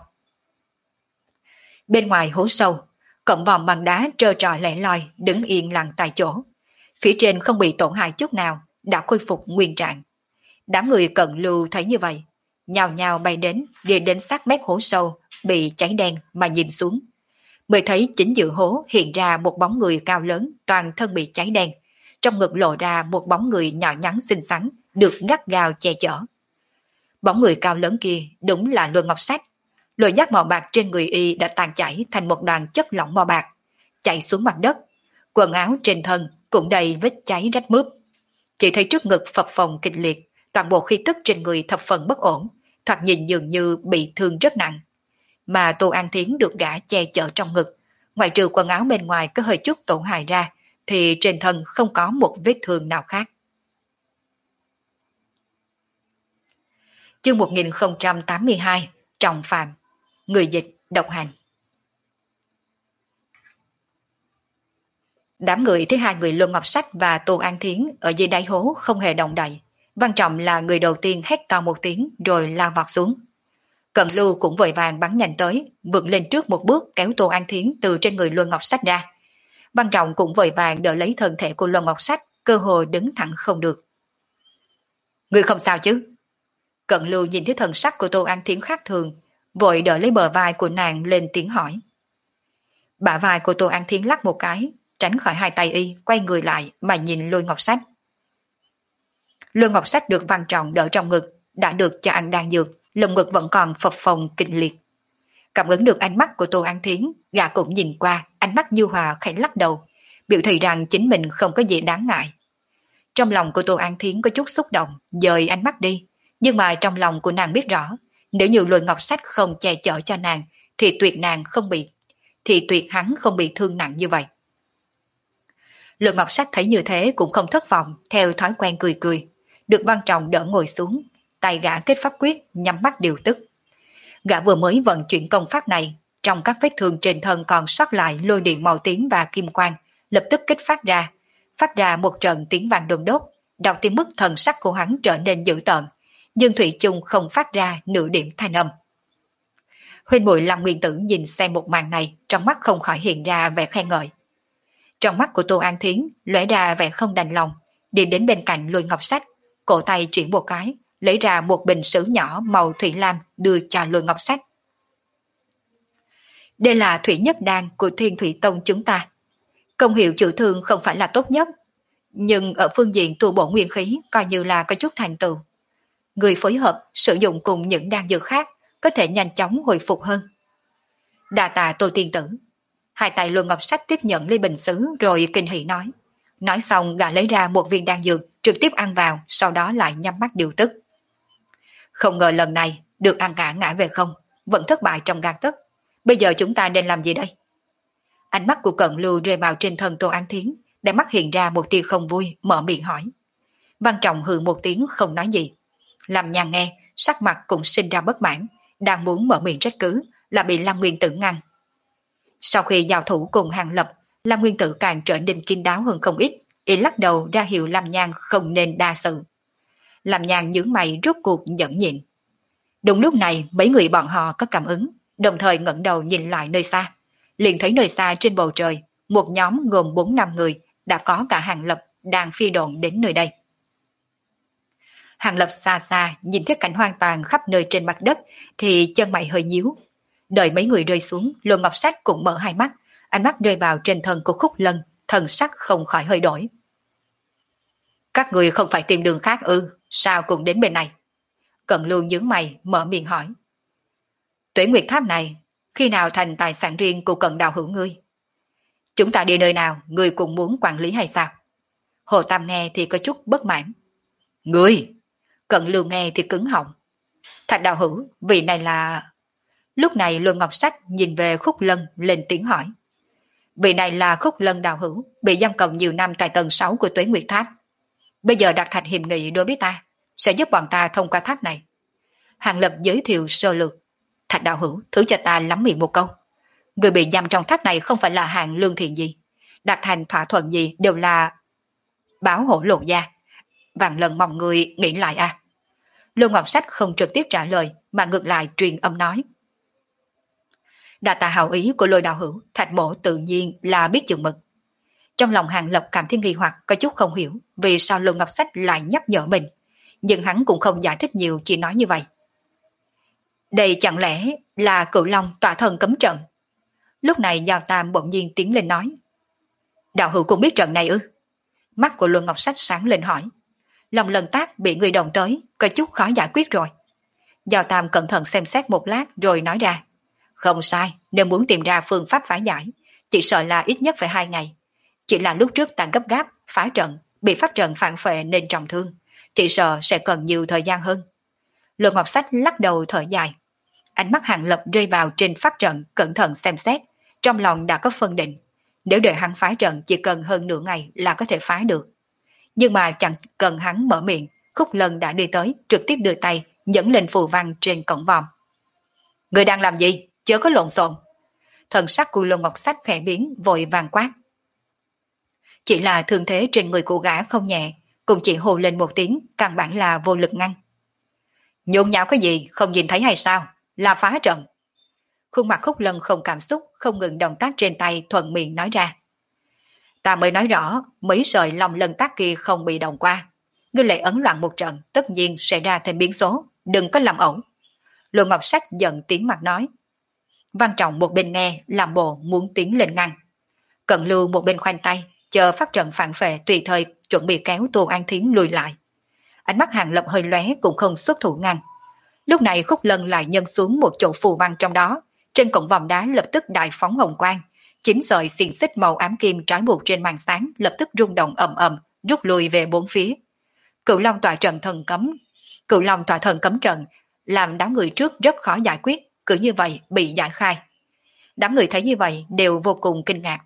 Bên ngoài hố sâu, cổng vòm bằng đá trơ trọi lẻ loi đứng yên lặng tại chỗ, phía trên không bị tổn hại chút nào, đã khôi phục nguyên trạng. Đám người Cận Lưu thấy như vậy, nhào nhào bay đến, đi đến sát mép hố sâu bị cháy đen mà nhìn xuống, mới thấy chính giữa hố hiện ra một bóng người cao lớn, toàn thân bị cháy đen, trong ngực lộ ra một bóng người nhỏ nhắn xinh xắn, được gắt gao che chở. Bóng người cao lớn kia đúng là Lôi Ngọc Sách. Lôi giác màu bạc trên người y đã tan chảy thành một đoàn chất lỏng màu bạc, chảy xuống mặt đất. Quần áo trên thân cũng đầy vết cháy rách mướp. Chỉ thấy trước ngực phập phồng kịch liệt, toàn bộ khí tức trên người thập phần bất ổn, thoạt nhìn dường như bị thương rất nặng. Mà Tô An Thiến được gã che chở trong ngực, ngoại trừ quần áo bên ngoài có hơi chút tổn hại ra, thì trên thân không có một vết thương nào khác. Chương 1082, Trọng Phạm. Người dịch độc hành. Đám người thấy hai người Lôi Ngọc Sách và Tô An Thiến ở dưới đáy hố không hề động đậy. Văn Trọng là người đầu tiên hét to một tiếng rồi lao vọt xuống. Cận Lưu cũng vội vàng bắn nhanh tới, vượt lên trước một bước kéo Tô An Thiến từ trên người Lôi Ngọc Sách ra. Văn Trọng cũng vội vàng đỡ lấy thân thể của Lôi Ngọc Sách, cơ hội đứng thẳng không được. Người không sao chứ? Cận Lưu nhìn thấy thần sắc của Tô An Thiến khác thường, vội đỡ lấy bờ vai của nàng lên tiếng hỏi. Bả vai của Tô An Thiến lắc một cái, tránh khỏi hai tay y, quay người lại mà nhìn Lôi Ngọc Sách. Lôi Ngọc Sách được Văn Trọng đỡ trong ngực, đã được cho ăn đan dược, lồng ngực vẫn còn phập phồng kịch liệt. Cảm ứng được ánh mắt của Tô An Thiến, gã cũng nhìn qua, ánh mắt nhu hòa khẽ lắc đầu, biểu thị rằng chính mình không có gì đáng ngại. Trong lòng của Tô An Thiến có chút xúc động, dời ánh mắt đi, nhưng mà trong lòng của nàng biết rõ, nếu như Lôi Ngọc Sách không che chở cho nàng, thì tuyệt hắn không bị thương nặng như vậy. Lôi Ngọc Sách thấy như thế cũng không thất vọng, theo thói quen cười cười, được Văn Trọng đỡ ngồi xuống, tay gã kết pháp quyết, nhắm mắt điều tức. Gã vừa mới vận chuyển công pháp này, trong các vết thương trên thân còn sót lại lôi điện màu tím và kim quang, lập tức kích phát ra một trận tiếng vang đùng đốt, đau tới mức thần sắc của hắn trở nên dữ tợn, nhưng thủy chung không phát ra nửa điểm thanh âm. Huynh muội Lâm Nguyên Tử nhìn xem một màn này, trong mắt không khỏi hiện ra vẻ khen ngợi. Trong mắt của Tô An Thiến lóe ra vẻ không đành lòng, đi đến bên cạnh Lôi Ngọc Sách, cổ tay chuyển một cái, lấy ra một bình sứ nhỏ màu thủy lam đưa cho Lôi Ngọc Sách. Đây là thủy nhất đan của Thiên Thủy Tông chúng ta. Công hiệu chữa thương không phải là tốt nhất, nhưng ở phương diện tu bổ nguyên khí coi như là có chút thành tựu. Người phối hợp sử dụng cùng những đan dược khác có thể nhanh chóng hồi phục hơn. Đa tạ Tô tiên tử. Hai tay Lôi Ngọc Sách tiếp nhận ly bình sứ rồi kinh hỉ nói. Nói xong gã lấy ra một viên đan dược trực tiếp ăn vào, sau đó lại nhắm mắt điều tức. Không ngờ lần này được ăn cả ngã về không, vẫn thất bại trong gang tấc. Bây giờ chúng ta nên làm gì đây? Ánh mắt của Cận Lưu rơi vào trên thân Tô An Thiến, để mắt hiện ra một tia không vui, mở miệng hỏi. Văn Trọng hừ một tiếng không nói gì. Làm Nhàn nghe, sắc mặt cũng sinh ra bất mãn, đang muốn mở miệng trách cứ, là bị Lâm Nguyên Tử ngăn. Sau khi giao thủ cùng Hàng Lập, Lâm Nguyên Tử càng trở nên kín đáo hơn không ít, y lắc đầu ra hiệu Lâm Nhan không nên đa sự. Lâm Nhan nhướng mày rốt cuộc nhẫn nhịn. Đúng lúc này mấy người bọn họ có cảm ứng, đồng thời ngẩng đầu nhìn lại nơi xa. Liền thấy nơi xa trên bầu trời, một nhóm gồm 4-5 người, đã có cả Hàng Lập đang phi độn đến nơi đây. Hàng Lập xa xa nhìn thấy cảnh hoang tàn khắp nơi trên mặt đất thì chân mày hơi nhíu. Đợi mấy người rơi xuống, Lôi Ngọc Sách cũng mở hai mắt, ánh mắt rơi vào trên thân của Khúc Lân, thần sắc không khỏi hơi đổi. Các người không phải tìm đường khác ư, sao cũng đến bên này? Cận Lưu nhướng mày mở miệng hỏi. Tuế Nguyệt Tháp này khi nào thành tài sản riêng của Cận đạo hữu ngươi? Chúng ta đi nơi nào, ngươi cũng muốn quản lý hay sao? Hồ Tam nghe thì có chút bất mãn. Ngươi! Cận Lưu nghe thì cứng họng. Thạch đạo hữu, vị này là... Lúc này Luân Ngọc Sách nhìn về Khúc Lân lên tiếng hỏi. Vị này là Khúc Lân đạo hữu, bị giam cầm nhiều năm tại tầng 6 của Tuế Nguyệt Tháp. Bây giờ đặt thạch hiệp nghị đối với ta, sẽ giúp bọn ta thông qua tháp này. Hàng Lập giới thiệu sơ lược. Thạch đạo hữu, thử cho ta lắm miệng một câu. Người bị giam trong tháp này không phải là hạng lương thiện gì. Đạt thành thỏa thuận gì đều là báo hổ lộ gia. Vạn lần mong người nghĩ lại à. Luân Ngọc Sách không trực tiếp trả lời, mà ngược lại truyền âm nói. Đa tạ hảo ý của Lôi đạo hữu, Thạch mổ tự nhiên là biết chừng mực. Trong lòng Hàng Lập cảm thấy nghi hoặc, có chút không hiểu vì sao Luân Ngọc Sách lại nhắc nhở mình, nhưng hắn cũng không giải thích nhiều, chỉ nói như vậy. Đây chẳng lẽ là Cửu Long tọa thần cấm trận? Lúc này Giao Tam bỗng nhiên tiến lên nói. Đạo hữu cũng biết trận này ư? Mắt của Luân Ngọc Sách sáng lên hỏi. Lòng lần tác bị người đồng tới, có chút khó giải quyết rồi. Giao Tam cẩn thận xem xét một lát rồi nói ra. Không sai, nếu muốn tìm ra phương pháp phá giải, chỉ sợ là ít nhất phải 2 ngày. Chỉ là lúc trước ta gấp gáp, phá trận, bị pháp trận phản phệ nên trọng thương, chỉ sợ sẽ cần nhiều thời gian hơn. Luân Ngọc Sách lắc đầu thở dài. Ánh mắt Hàng Lập rơi vào trên pháp trận, cẩn thận xem xét, trong lòng đã có phân định. Nếu đợi hắn phá trận chỉ cần hơn nửa ngày là có thể phá được. Nhưng mà chẳng cần hắn mở miệng, Khúc Lân đã đi tới, trực tiếp đưa tay, nhấn lên phù văn trên cổng vòm. Người đang làm gì? Chớ có lộn xộn. Thần sắc của Luân Ngọc Sách khẽ biến, vội vàng quát. Chỉ là thương thế trên người của gã không nhẹ, cũng chỉ hô lên một tiếng, căn bản là vô lực ngăn. Nhộn nhạo cái gì, không nhìn thấy hay sao? Là phá trận. Khuôn mặt Khúc Lân không cảm xúc, không ngừng động tác trên tay thuận miệng nói ra. Ta mới nói rõ, mấy sợi lòng lần tác kia không bị động qua. Ngươi lại ấn loạn một trận, tất nhiên sẽ ra thêm biến số, đừng có làm ẩu. Luân Ngọc Sách giận tiếng mặt nói. Văn Trọng một bên nghe, làm bộ muốn tiến lên ngăn. Cận Lưu một bên khoanh tay, chờ pháp trận phản phệ tùy thời chuẩn bị kéo Tô An Thiến lùi lại. Ánh mắt Hàng Lập hơi lóe cũng không xuất thủ ngăn. Lúc này Khúc Lân lại nhân xuống một chỗ phù văn trong đó, trên cổng vòm đá lập tức đại phóng hồng quang, 9 sợi xiềng xích màu ám kim trói buộc trên màn sáng lập tức rung động ầm ầm, rút lui về bốn phía. Cửu Long tọa trận thần cấm, Cửu Long tọa thần cấm trận làm đám người trước rất khó giải quyết, cứ như vậy bị giải khai. Đám người thấy như vậy đều vô cùng kinh ngạc.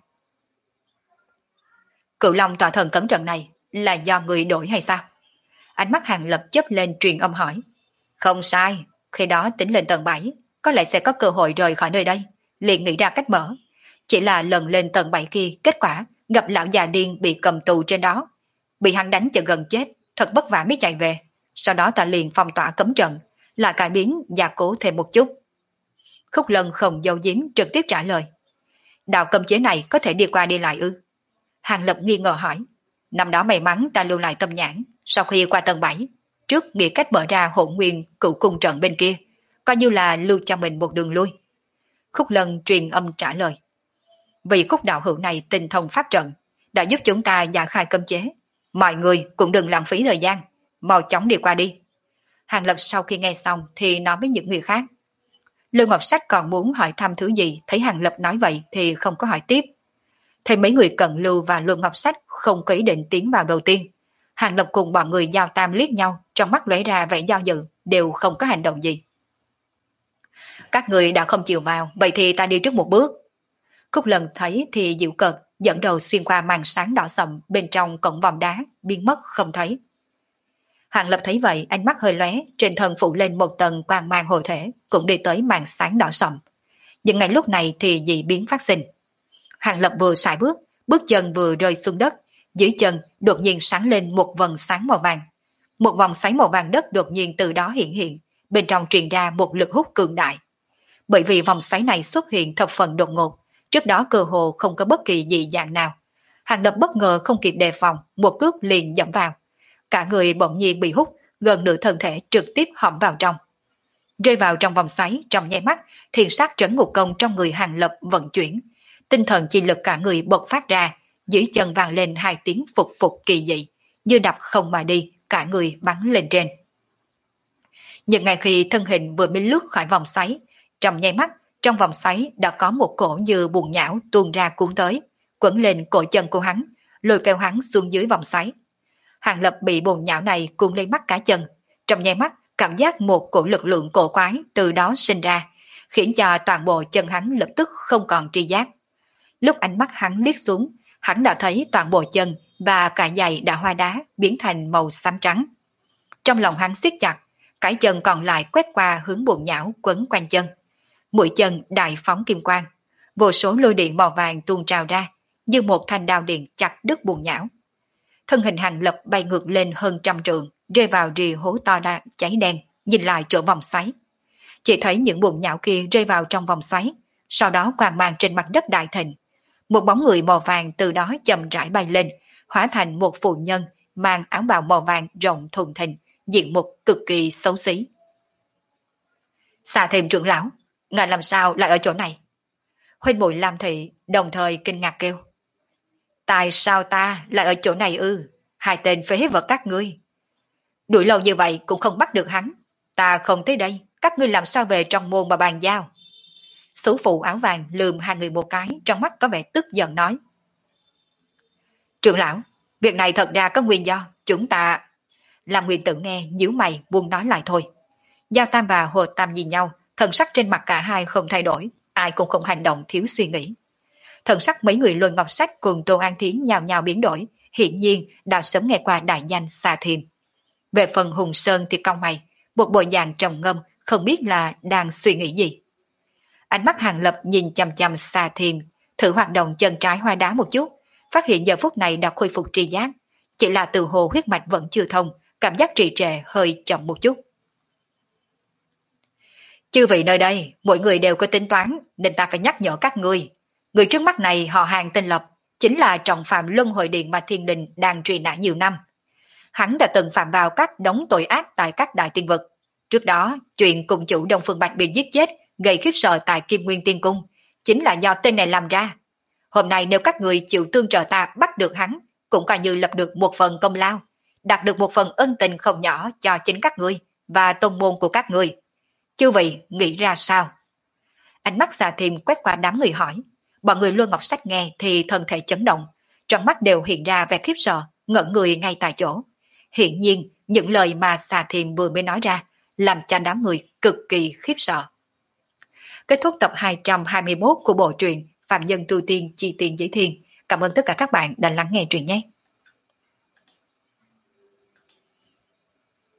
Cửu Long tọa thần cấm trận này là do người đổi hay sao? Ánh mắt Hàng Lập chớp lên truyền âm hỏi. Không sai, khi đó tính lên tầng 7, có lẽ sẽ có cơ hội rời khỏi nơi đây, liền nghĩ ra cách mở. Chỉ là lần lên tầng 7 kia, kết quả gặp lão già điên bị cầm tù trên đó. Bị hắn đánh cho gần chết, thật vất vả mới chạy về. Sau đó ta liền phong tỏa cấm trận, lại cải biến gia cố thêm một chút. Khúc Lân không giấu giếm trực tiếp trả lời. Đạo cấm chế này có thể đi qua đi lại ư? Hàng Lập nghi ngờ hỏi. Năm đó may mắn ta lưu lại tâm nhãn, sau khi qua tầng 7, trước nghĩ cách mở ra Hỗn Nguyên Cửu Cung trận bên kia, coi như là lưu cho mình một đường lui. Khúc Lân truyền âm trả lời. Vì Khúc đạo hữu này tinh thông pháp trận, đã giúp chúng ta giải khai cấm chế. Mọi người cũng đừng lãng phí thời gian, mau chóng đi qua đi. Hàng Lập sau khi nghe xong thì nói với những người khác. Lương Ngọc Sách còn muốn hỏi thăm thứ gì, thấy Hàng Lập nói vậy thì không có hỏi tiếp. Thấy mấy người Cận Lưu và Lương Ngọc Sách không có ý định tiến vào đầu tiên. Hàng Lập cùng bọn người Giao Tam liếc nhau, trong mắt lóe ra vẻ do dự, đều không có hành động gì. Các người đã không chịu vào, vậy thì ta đi trước một bước. Khúc Lần thấy thì dịu cợt, dẫn đầu xuyên qua màn sáng đỏ sậm bên trong cổng vòm đá, biến mất không thấy. Hàng Lập thấy vậy, ánh mắt hơi lóe, trên thân phủ lên một tầng quang mang hồi thể, cũng đi tới màn sáng đỏ sậm. Nhưng ngay lúc này thì dị biến phát sinh. Hàng Lập vừa sải bước, bước chân vừa rơi xuống đất, dưới chân đột nhiên sáng lên một vầng sáng màu vàng. Một vòng xoáy màu vàng đất đột nhiên từ đó hiện, bên trong truyền ra một lực hút cường đại. Bởi vì vòng xoáy này xuất hiện thập phần đột ngột, trước đó cơ hồ không có bất kỳ dị dạng nào. Hàng Lập bất ngờ không kịp đề phòng, một cước liền dẫm vào. Cả người bỗng nhiên bị hút, gần nửa thân thể trực tiếp hõm vào trong. Rơi vào trong vòng xoáy, trong nháy mắt, thiên sát trấn ngục công trong người Hàng Lập vận chuyển. Tinh thần chi lực cả người bộc phát ra, dưới chân vang lên hai tiếng phục phục kỳ dị, như đập không mà đi, cả người bắn lên trên. Nhưng ngay khi thân hình vừa mới lướt khỏi vòng xoáy, trong nháy mắt, trong vòng xoáy đã có một cổ như buồn nhão tuôn ra cuốn tới, quấn lên cổ chân của hắn, lôi kéo hắn xuống dưới vòng xoáy. Hàng Lập bị buồn nhão này cuốn lên mắt cả chân, trong nháy mắt cảm giác một cổ lực lượng cổ quái từ đó sinh ra, khiến cho toàn bộ chân hắn lập tức không còn tri giác. Lúc ánh mắt hắn liếc xuống, hắn đã thấy toàn bộ chân và cả giày đã hoa đá biến thành màu xám trắng. Trong lòng hắn siết chặt, cái chân còn lại quét qua hướng buồn nhão quấn quanh chân. Mũi chân đại phóng kim quang, vô số lôi điện màu vàng tuôn trào ra, như một thanh đao điện chặt đứt buồn nhão. Thân hình Hàng Lập bay ngược lên hơn 100 trượng, rơi vào rì hố to đa cháy đen, nhìn lại chỗ vòng xoáy. Chỉ thấy những buồn nhão kia rơi vào trong vòng xoáy, sau đó quang mang trên mặt đất đại thịnh. Một bóng người màu vàng từ đó chậm rãi bay lên, hóa thành một phụ nhân mang áo bào màu vàng rộng thùng thình, diện mục cực kỳ xấu xí. Xà Thêm trưởng lão, ngài làm sao lại ở chỗ này? Huynh muội Lam Thị đồng thời kinh ngạc kêu. Tại sao ta lại ở chỗ này ư? Hai tên phế vật các ngươi. Đuổi lâu như vậy cũng không bắt được hắn. Ta không tới đây, các ngươi làm sao về trong môn mà bàn giao? Sú phụ áo vàng lườm hai người một cái, trong mắt có vẻ tức giận nói. Trưởng lão, việc này thật ra có nguyên do, chúng ta... Làm Nguyên Tử nghe nhíu mày buông nói lại thôi. Giao Tam và Hồ Tam nhìn nhau, thần sắc trên mặt cả hai không thay đổi, ai cũng không hành động thiếu suy nghĩ. Thần sắc mấy người Lôi Ngọc Sách cùng Tô An Thiến nhào nhào biến đổi, hiển nhiên đã sớm nghe qua đại danh Xà Thiềm. Về phần Hùng Sơn thì cau mày, một bộ dạng trầm ngâm, không biết là đang suy nghĩ gì. Ánh mắt Hàng Lập nhìn chằm chằm Xà Thiềm, thử hoạt động chân trái hoa đá một chút, phát hiện giờ phút này đã khôi phục tri giác, chỉ là từ hồ huyết mạch vẫn chưa thông, cảm giác trì trệ hơi chậm một chút. Chư vị nơi đây, mỗi người đều có tính toán, nên ta phải nhắc nhở các ngươi. Người trước mắt này họ Hàng tên Lập, chính là trọng phạm luân hồi điện mà thiên đình đang truy nã nhiều năm. Hắn đã từng phạm vào các đống tội ác tại các đại tiên vực. Trước đó, chuyện cùng chủ Đông Phương Bạch bị giết chết, gây khiếp sợ tại Kim Nguyên Tiên Cung, chính là do tên này làm ra. Hôm nay nếu các người chịu tương trợ ta bắt được hắn, cũng coi như lập được một phần công lao, đạt được một phần ân tình không nhỏ cho chính các ngươi và tôn môn của các ngươi. Chư vị nghĩ ra sao? Ánh mắt Xà Thiềm quét qua đám người hỏi. Bọn người Luân Ngọc Sách nghe thì thân thể chấn động, trong mắt đều hiện ra vẻ khiếp sợ, ngẩn người ngay tại chỗ. Hiển nhiên, những lời mà Xà Thiềm vừa mới nói ra làm cho đám người cực kỳ khiếp sợ. Kết thúc tập 221 của bộ truyện Phạm Nhân Tu Tiên Chi Tiên Giới Thiên. Cảm ơn tất cả các bạn đã lắng nghe truyện nhé.